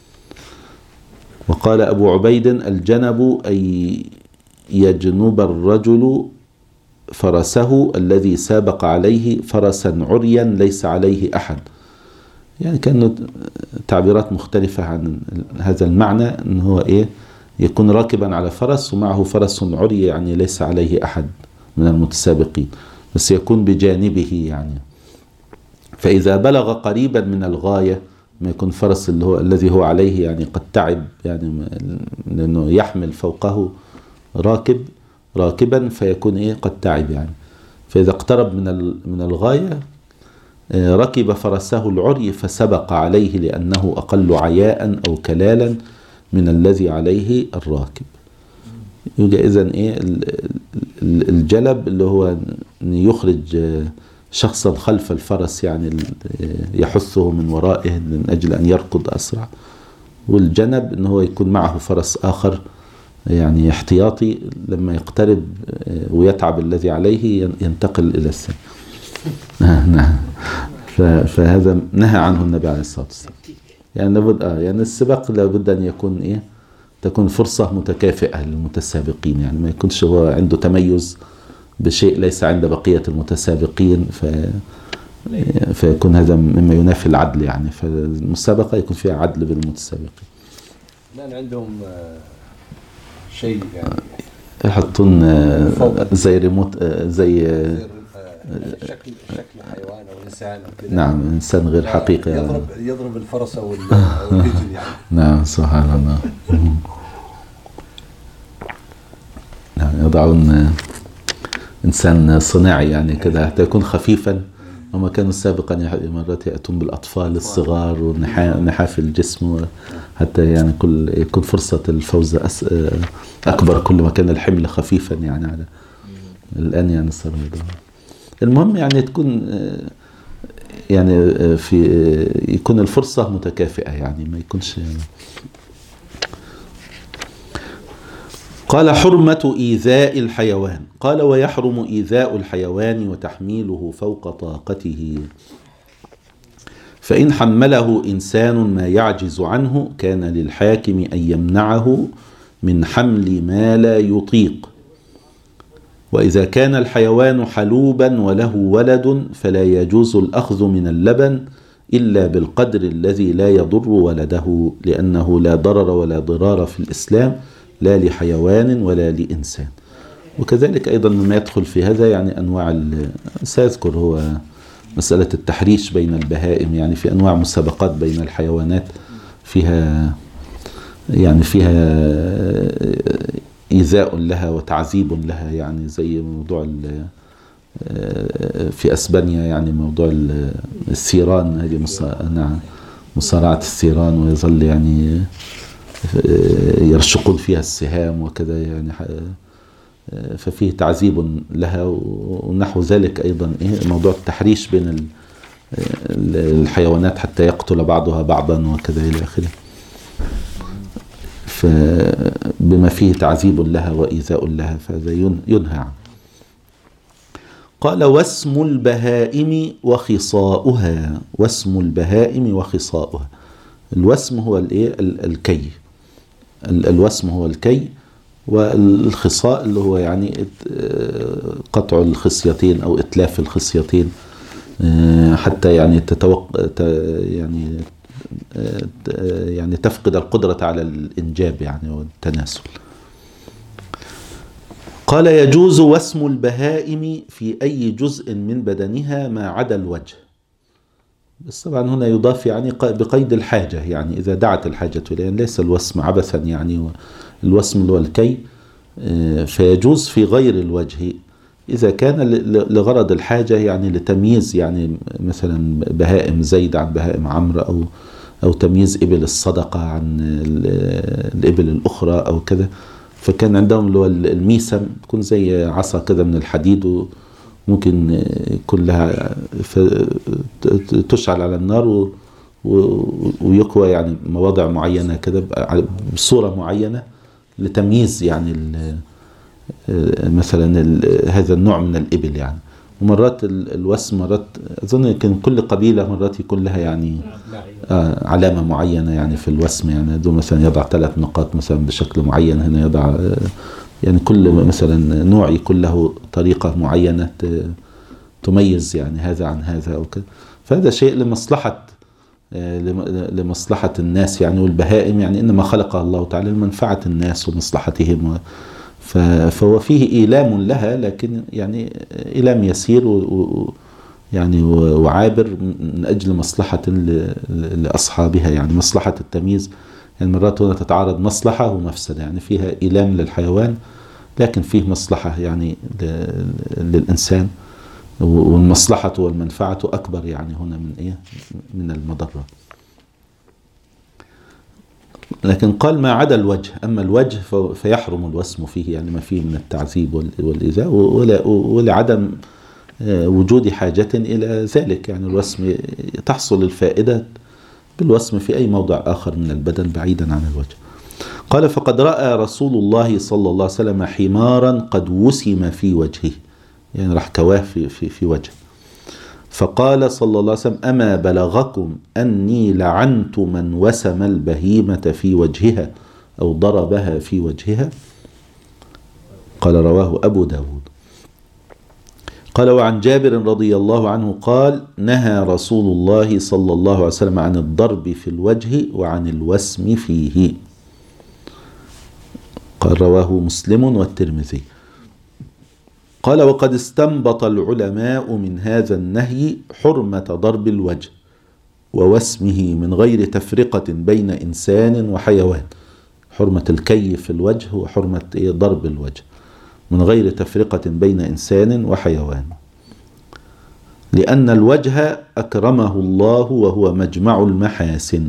[SPEAKER 2] وقال أبو عبيد الجنب أن يجنب الرجل فرسه الذي سابق عليه فرسا عريا ليس عليه أحد. يعني كانت تعبيرات مختلفة عن هذا المعنى، أنه هو يكون راكبا على فرس ومعه فرس عري يعني ليس عليه أحد من المتسابقين، بس يكون بجانبه يعني. فإذا بلغ قريبا من الغاية ما يكون فرس الذي هو عليه يعني قد تعب، يعني لأنه يحمل فوقه راكبا فيكون قد تعب يعني. فإذا اقترب من الغاية ركب فرسه العري فسبق عليه لأنه أقل عياء أو كلالا من الذي عليه الراكب. يوجد إذن الجلب اللي هو أن يخرج شخصا خلف الفرس يعني يحثه من ورائه من أجل أن يركض أسرع. والجنب أنه هو يكون معه فرس آخر يعني احتياطي لما يقترب ويتعب الذي عليه ينتقل إلى الثاني. نعم. فهذا نهى عنه النبي عليه الصلاة والسلام. يعني لابد يعني السباق لابد أن يكون تكون فرصة متكافئة للمتسابقين، يعني ما يكونش هو عنده تميز بشيء ليس عند بقية المتسابقين فيكون هذا مما ينافي العدل يعني. فالمسابقة يكون فيها عدل بين المتسابقين.
[SPEAKER 5] لأن عندهم شيء يعني
[SPEAKER 2] يحطون زي ريموت زي
[SPEAKER 5] شكل حيوان أو إنسان أو كذا.
[SPEAKER 2] نعم، إنسان غير حقيقي
[SPEAKER 5] يضرب الفرس أو الرجل يعني.
[SPEAKER 2] نعم سبحان الله. نعم، يضعون إنسان صناعي يعني كذا حتى يكون خفيفا. وما كانوا سابقا مرات يأتون بالأطفال الصغار ونحاف الجسم حتى يعني يكون فرصة الفوز أكبر كل ما كان الحمل خفيفا يعني على الآن يعني صار. المهم يعني تكون يعني في يكون الفرصة متكافئة، يعني ما يكونش. قال حرمة إيذاء الحيوان. قال ويحرم إيذاء الحيوان وتحميله فوق طاقته، فإن حمله إنسان ما يعجز عنه كان للحاكم أن يمنعه من حمل ما لا يطيق. وإذا كان الحيوان حلوبا وله ولد فلا يجوز الأخذ من اللبن إلا بالقدر الذي لا يضر ولده، لأنه لا ضرر ولا ضرار في الإسلام لا لحيوان ولا لإنسان. وكذلك أيضا مما يدخل في هذا يعني أنواع سأذكر هو مسألة التحريش بين البهائم، يعني في أنواع مسابقات بين الحيوانات فيها يعني فيها إيذاء لها وتعذيب لها، يعني زي موضوع في أسبانيا يعني موضوع الثيران، هذه مصارعة الثيران، ويظل يعني يرشقون فيها السهام وكذا، يعني ففيه تعذيب لها. ونحو ذلك أيضا موضوع التحريش بين الحيوانات حتى يقتل بعضها بعضا وكذا إلى آخره، فبما فيه تعذيب لها وإيذاء لها فهذا ينهى عنه. قال واسم البهائم وخصاؤها. واسم البهائم وخصاؤها. الوسم هو الكي، الوسم هو الكي، والخصاء اللي هو يعني قطع الخصيتين أو إتلاف الخصيتين حتى يعني يعني تفقد القدرة على الإنجاب يعني والتناسل. قال يجوز وسم البهائم في أي جزء من بدنها ما عدا الوجه، بس طبعا هنا يضاف يعني بقيد الحاجة، يعني إذا دعت الحاجة إليه، ليس الوسم عبثا يعني، الوسم اللي هو الكي فيجوز في غير الوجه إذا كان لغرض الحاجة، يعني لتمييز يعني مثلا بهائم زيد عن بهائم عمرو، أو تمييز إبل الصدقة عن الإبل الأخرى أو كذا. فكان عندهم اللي هو الميسم تكون زي عصا كذا من الحديد، وممكن يكون لها تشعل على النار ويكوى يعني مواضع معينة كده بصورة معينة لتمييز يعني مثلا هذا النوع من الإبل يعني. ومرات الوسم مرات أظن يمكن كل قبيلة مرات يكون لها يعني علامة معينة يعني في الوسم، يعني دول مثلا يضع 3 نقاط مثلا بشكل معين، هنا يضع يعني كل مثلا نوع يكون له طريقة معينة تميز يعني هذا عن هذا أو كده. فهذا شيء لمصلحة الناس يعني، والبهائم يعني إنما خلقها الله تعالى لمنفعة الناس ومصلحتهم، فهو فيه إيلام لها، لكن يعني إيلام يسير يعني وعابر من أجل مصلحة لأصحابها، يعني مصلحة التمييز. يعني مرات هنا تتعارض مصلحة ومفسدة، يعني فيها إيلام للحيوان لكن فيه مصلحة يعني للإنسان، والمصلحة والمنفعة أكبر يعني هنا من المضرة. لكن قال ما عدا الوجه، أما الوجه فيحرم الوسم فيه، يعني ما فيه من التعذيب والإيذاء، ولعدم وجود حاجة إلى ذلك. يعني الوسم تحصل الفائدة بالوسم في أي موضع آخر من البدن بعيدا عن الوجه. قال فقد رأى رسول الله صلى الله عليه وسلم حمارا قد وسم في وجهه، يعني راح كواه في وجهه، فقال صلى الله عليه وسلم أما بلغكم أني لعنت من وسم البهيمة في وجهها أو ضربها في وجهها؟ قال رواه أبو داود. قال وعن جابر رضي الله عنه قال نهى رسول الله صلى الله عليه وسلم عن الضرب في الوجه وعن الوسم فيه. قال رواه مسلم والترمذي. قال وقد استنبط العلماء من هذا النهي حرمة ضرب الوجه ووسمه من غير تفرقة بين إنسان وحيوان، حرمة الكي في الوجه وحرمة ضرب الوجه من غير تفرقة بين إنسان وحيوان، لأن الوجه أكرمه الله وهو مجمع المحاسن.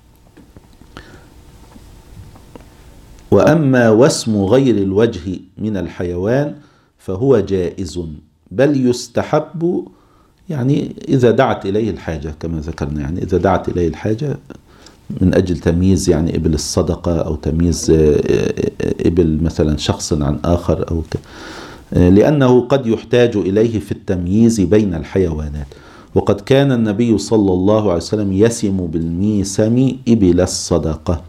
[SPEAKER 2] وأما وسم غير الوجه من الحيوان فهو جائز، بل يستحب يعني إذا دعت إليه الحاجة كما ذكرنا، يعني إذا دعت إليه الحاجة من أجل تمييز يعني إبل الصدقة أو تمييز إبل مثلا شخص عن آخر أو لأنه قد يحتاج إليه في التمييز بين الحيوانات. وقد كان النبي صلى الله عليه وسلم يسم بالميسم إبل الصدقة.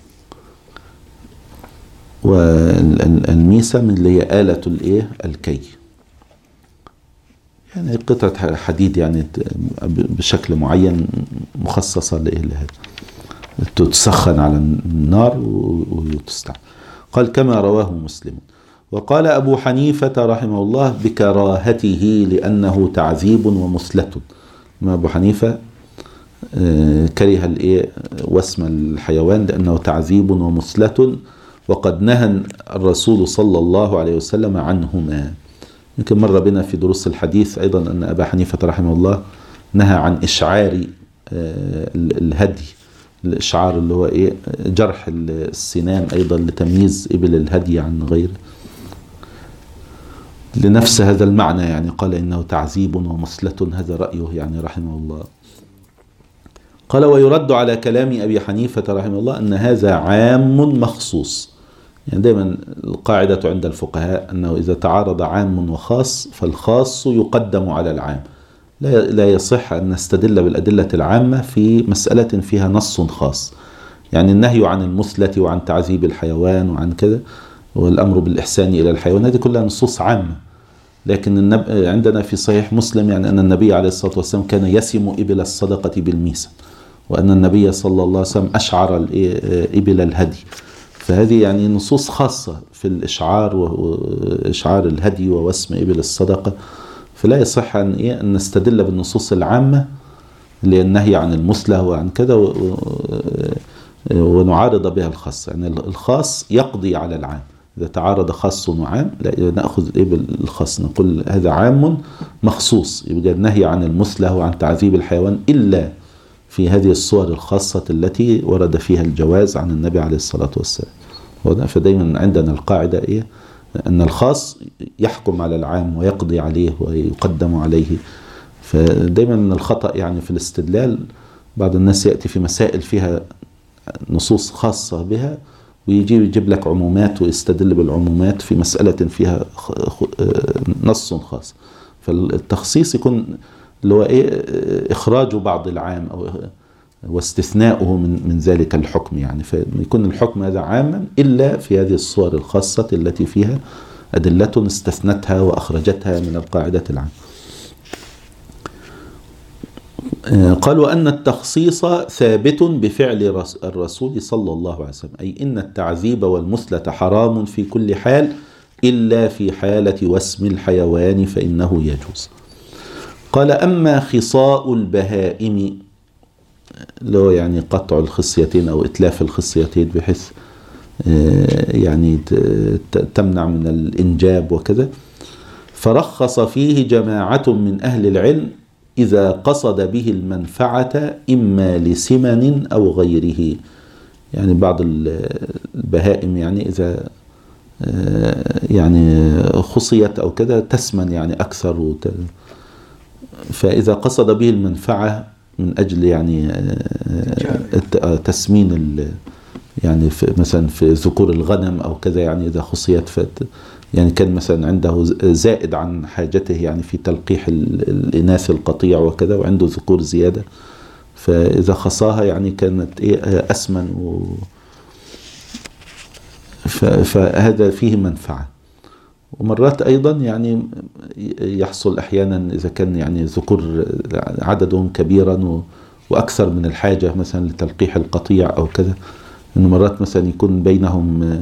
[SPEAKER 2] والميسم اللي هي آلة الكي، يعني قطعة حديد يعني بشكل معين مخصصة لهذا، تتسخن على النار وتستعمل. قال كما رواه مسلم. وقال أبو حنيفة رحمه الله بكراهته لأنه تعذيب ومثلة. ما أبو حنيفة كره وسم الحيوان لأنه تعذيب ومثلة، وقد نهى الرسول صلى الله عليه وسلم عنهما. يمكن مر بنا في دروس الحديث أيضا أن أبا حنيفة رحمه الله نهى عن إشعار الهدي، الإشعار اللي هو جرح السنان أيضا لتمييز إبل الهدي عن غيره، لنفس هذا المعنى. يعني قال إنه تعذيب ومثلة، هذا رأيه يعني رحمه الله. قال ويرد على كلام أبي حنيفة رحمه الله أن هذا عام مخصوص. يعني دائما القاعدة عند الفقهاء أنه إذا تعارض عام وخاص فالخاص يقدم على العام. لا يصح أن نستدل بالأدلة العامة في مسألة فيها نص خاص. يعني النهي عن المثلة وعن تعذيب الحيوان وعن كذا والأمر بالإحسان إلى الحيوان، هذه كلها نصوص عامة. لكن عندنا في صحيح مسلم يعني أن النبي عليه الصلاة والسلام كان يسم إبل الصدقة بالميسم، وأن النبي صلى الله عليه وسلم أشعر إبل الهدي. فهذه يعني نصوص خاصة في الإشعار وإشعار الهدي ووسم إبل الصدقة. فلا يصح أن نستدل بالنصوص العامة للنهي عن المثلة وعن كذا ونعارض بها الخاص. يعني الخاص يقضي على العام. إذا تعارض خاص وعام لا نأخذ بالخاص، نقول هذا عام مخصوص، يبقى النهي عن المثلة وعن تعذيب الحيوان إلا في هذه الصور الخاصة التي ورد فيها الجواز عن النبي عليه الصلاة والسلام. فدايما عندنا القاعدة أن الخاص يحكم على العام ويقضي عليه ويقدم عليه. فدايما من الخطأ يعني في الاستدلال بعض الناس يأتي في مسائل فيها نصوص خاصة بها ويجيب لك عمومات ويستدل بالعمومات في مسألة فيها نص خاص. فالتخصيص يكون اللي هو إخراج بعض العام أو واستثناؤه من ذلك الحكم. يعني فيكون الحكم هذا عاما إلا في هذه الصور الخاصة التي فيها أدلة استثنتها وأخرجتها من القاعدة العامة. قال وأن التخصيص ثابت بفعل الرسول صلى الله عليه وسلم، أي إن التعذيب والمثلة حرام في كل حال إلا في حالة وسم الحيوان فإنه يجوز. قال أما خصاء البهائم، لو يعني قطع الخصيتين أو إتلاف الخصيتين بحيث يعني تمنع من الإنجاب وكذا، فرخص فيه جماعة من أهل العلم إذا قصد به المنفعة إما لسمن أو غيره. يعني بعض البهائم يعني إذا يعني خصيت أو كذا تسمن يعني أكثر، فإذا قصد به المنفعة من أجل يعني تسمين يعني مثلا في ذكور الغنم أو كذا، يعني إذا خصيت يعني كان مثلا عنده زائد عن حاجته يعني في تلقيح الإناث القطيع وكذا وعنده ذكور زيادة، فإذا خصاها يعني كانت أسمن فهذا فيه منفعة. ومرات أيضا يعني يحصل أحيانا إذا كان يعني ذكور عددهم كبيرا وأكثر من الحاجة مثلا لتلقيح القطيع أو كذا، إنه مرات مثلا يكون بينهم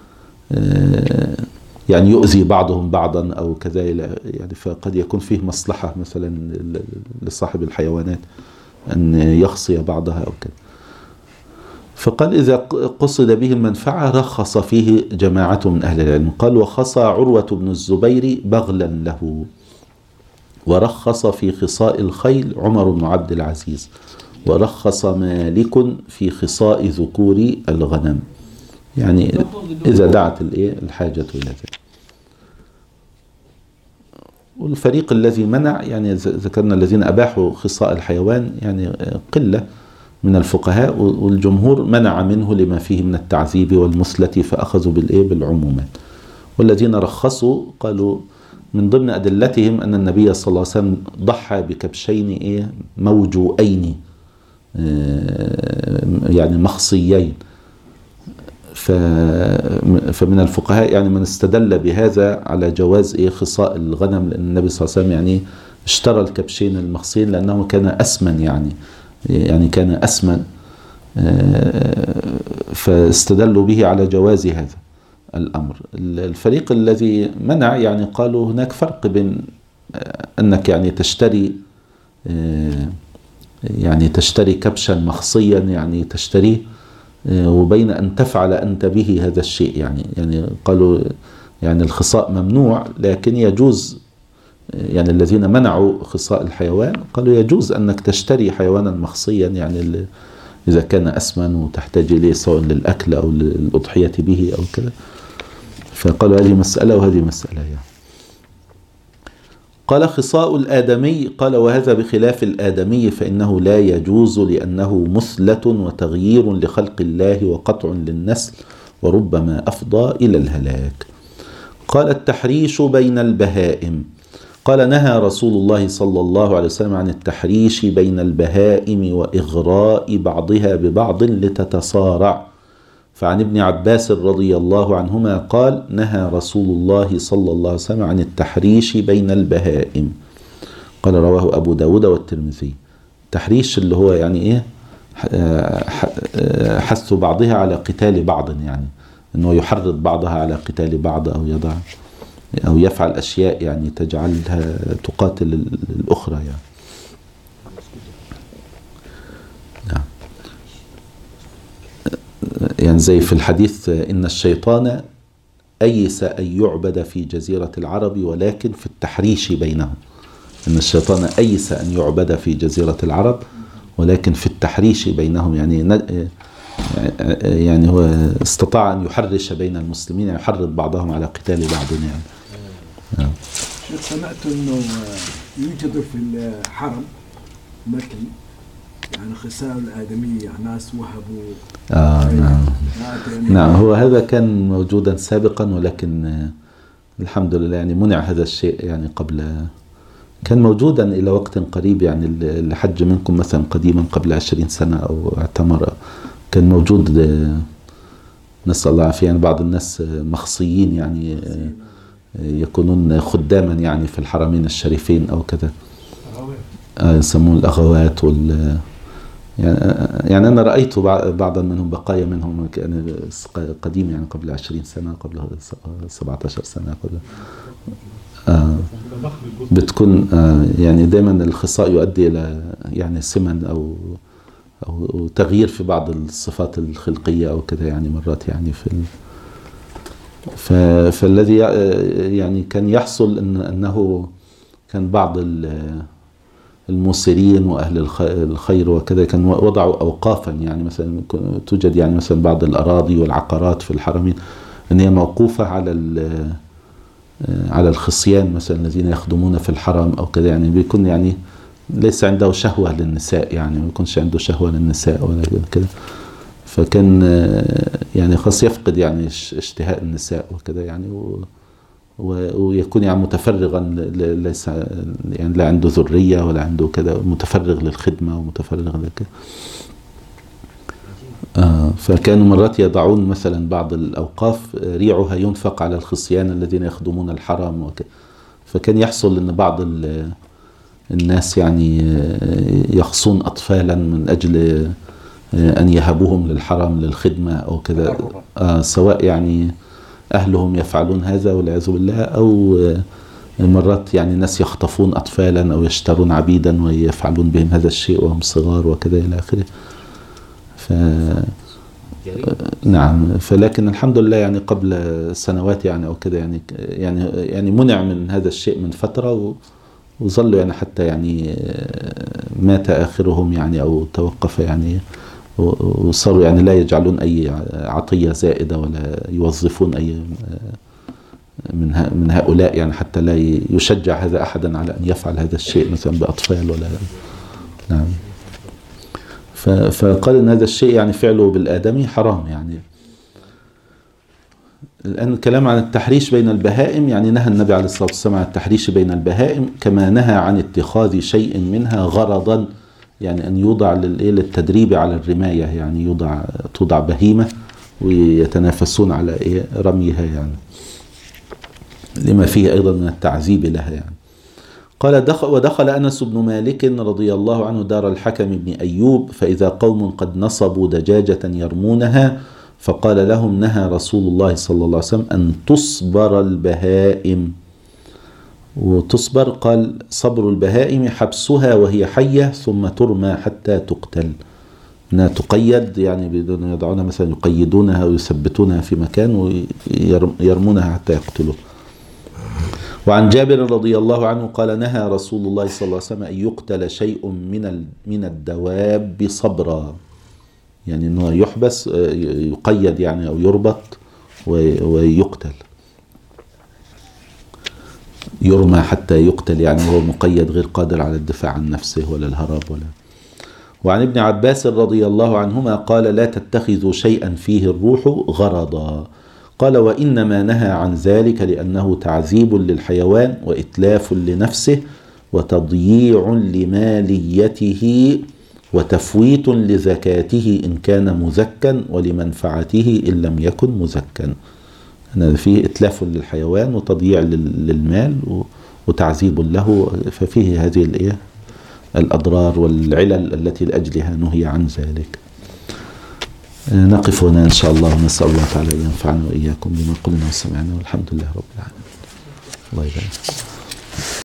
[SPEAKER 2] يعني يؤذي بعضهم بعضا أو كذا، يعني فقد يكون فيه مصلحة مثلا لصاحب الحيوانات أن يخصي بعضها أو كذا. فقال إذا قصد به المنفعة رخص فيه جماعة من أهل العلم. قال وخصى عروة بن الزبير بغلا له، ورخص في خصاء الخيل عمر بن عبد العزيز، ورخص مالك في خصاء ذكور الغنم، يعني إذا دعت الحاجة إلى ذلك. والفريق الذي منع يعني ذكرنا الذين أباحوا خصاء الحيوان يعني قلة من الفقهاء، والجمهور منع منه لما فيه من التعذيب والمثلة فأخذوا بالعمومات. والذين رخصوا قالوا من ضمن أدلتهم أن النبي صلى الله عليه وسلم ضحى بكبشين موجوئين يعني مخصيين، فمن الفقهاء يعني من استدل بهذا على جواز خصاء الغنم، لأن النبي صلى الله عليه وسلم يعني اشترى الكبشين المخصيين لأنه كان أسمن يعني كان أسمن، فاستدلوا به على جواز هذا الأمر. الفريق الذي منع يعني قالوا هناك فرق بين أنك يعني تشتري كبشا مخصيا يعني تشتريه، وبين أن تفعل أنت به هذا الشيء. يعني قالوا يعني الخصاء ممنوع، لكن يجوز يعني الذين منعوا خصاء الحيوان قالوا يجوز أنك تشتري حيوانا مخصيا يعني إذا كان أسمن وتحتاج إليه سواء للأكل أو للأضحية به أو كذا. فقالوا هذه مسألة وهذه مسألة يعني. قال خصاء الآدمي، قال وهذا بخلاف الآدمي فإنه لا يجوز لأنه مثلة وتغيير لخلق الله وقطع للنسل وربما أفضى إلى الهلاك. قال التحريش بين البهائم، قال نهى رسول الله صلى الله عليه وسلم عن التحريش بين البهائم وإغراء بعضها ببعض لتتصارع. فعن ابن عباس رضي الله عنهما قال نهى رسول الله صلى الله عليه وسلم عن التحريش بين البهائم. قال رواه أبو داود والترمذي. التحريش اللي هو يعني حث بعضها على قتال بعض، يعني أنه يحرض بعضها على قتال بعض أو يفعل أشياء يعني تجعلها تقاتل الأخرى يعني. يعني زي في الحديث إن الشيطان أيس أن يعبد في جزيرة العرب ولكن في التحريش بينهم. إن الشيطان أيس أن يعبد في جزيرة العرب ولكن في التحريش بينهم، يعني هو استطاع أن يحرش بين المسلمين، يحرض بعضهم على قتال بعض يعني.
[SPEAKER 4] سمعت أنه يوجد في الحرم مكي يعني خصاء الآدمية، ناس وهبوا
[SPEAKER 2] نعم هو هذا كان موجودا سابقا، ولكن الحمد لله يعني منع هذا الشيء يعني قبل، كان موجودا إلى وقت قريب يعني اللي حج منكم مثلا قديما قبل 20 سنة أو اعتمر كان موجود، نسأل الله العافية يعني بعض الناس مخصيين يعني يكونون خداما يعني في الحرمين الشريفين أو كذا، يسمون الأغوات يعني أنا رأيت بعضا منهم بقايا منهم كان قديم يعني قبل 20 سنة قبل 17 سنة قبل بتكون يعني دائما الخصاء يؤدي إلى يعني سمن أو تغيير في بعض الصفات الخلقية أو كذا يعني مرات يعني فالذي يعني كان يحصل أنه كان بعض الموسرين وأهل الخير وكذا كان وضعوا أوقافا، يعني مثلا توجد يعني مثلا بعض الأراضي والعقارات في الحرمين أن هي موقوفة على الخصيان مثلا الذين يخدمون في الحرم أو كذا، يعني بيكون يعني ليس عنده شهوة للنساء، يعني ما يكونش عنده شهوة للنساء ولا كذا، فكان يعني خاص يفقد يعني اشتهاء النساء وكذا يعني ويكون يعني متفرغا ليس يعني لا عنده ذرية ولا عنده كذا، متفرغ للخدمة ومتفرغ لكذا. فكانوا مرات يضعون مثلا بعض الأوقاف ريعها ينفق على الخصيان الذين يخدمون الحرم وكذا، فكان يحصل أن بعض الناس يعني يخصون أطفالا من أجل أن يهبوهم للحرم للخدمة أو كذا، سواء يعني أهلهم يفعلون هذا والعياذ بالله، أو مرات يعني ناس يخطفون أطفالا أو يشترون عبيدا ويفعلون بهم هذا الشيء وهم صغار وكذا إلى آخره. نعم، فلكن الحمد لله يعني قبل سنوات يعني أو كذا يعني منع من هذا الشيء من فترة، وظلوا يعني حتى يعني مات آخرهم يعني أو توقف يعني، وصاروا يعني لا يجعلون أي عطية زائدة ولا يوظفون أي من هؤلاء، يعني حتى لا يشجع هذا أحدا على أن يفعل هذا الشيء مثلا بأطفال ولا. نعم. فقال إن هذا الشيء يعني فعله بالآدمي حرام. يعني الآن الكلام عن التحريش بين البهائم، يعني نهى النبي عليه الصلاة والسلام عن التحريش بين البهائم، كما نهى عن اتخاذ شيء منها غرضا، يعني أن يوضع للتدريب على الرماية، يعني توضع بهيمة ويتنافسون على رميها، يعني لما فيه أيضا من التعذيب لها. يعني قال ودخل أنس بن مالك رضي الله عنه دار الحكم بن أيوب، فإذا قوم قد نصبوا دجاجة يرمونها، فقال لهم نهى رسول الله صلى الله عليه وسلم أن تصبر البهائم. وتصبر، قال صبر البهائم حبسها وهي حية ثم ترمى حتى تقتل، أنها تقيد، يعني بدون يضعونها مثلا يقيدونها ويثبتونها في مكان ويرمونها حتى يقتلوا. وعن جابر رضي الله عنه قال نهى رسول الله صلى الله عليه وسلم أن يقتل شيء من الدواب صبرا، يعني أنه يحبس يقيد يعني أو يربط ويقتل، يرمى حتى يقتل، يعني هو مقيد غير قادر على الدفاع عن نفسه ولا الهرب ولا. وعن ابن عباس رضي الله عنهما قال لا تتخذوا شيئا فيه الروح غرضا، قال وإنما نهى عن ذلك لأنه تعذيب للحيوان وإتلاف لنفسه وتضييع لماليته وتفويت لزكاته إن كان مزكا ولمنفعته إن لم يكن مزكا. أن فيه إتلاف للحيوان وتضييع للمال وتعذيب له، ففيه هذه الأضرار والعلل التي لأجلها نهي عن ذلك. نقف هنا إن شاء الله، ونسأل الله تعالى أن ينفعنا وإياكم بما قلنا وسمعنا، والحمد لله رب العالمين. الله يبارك.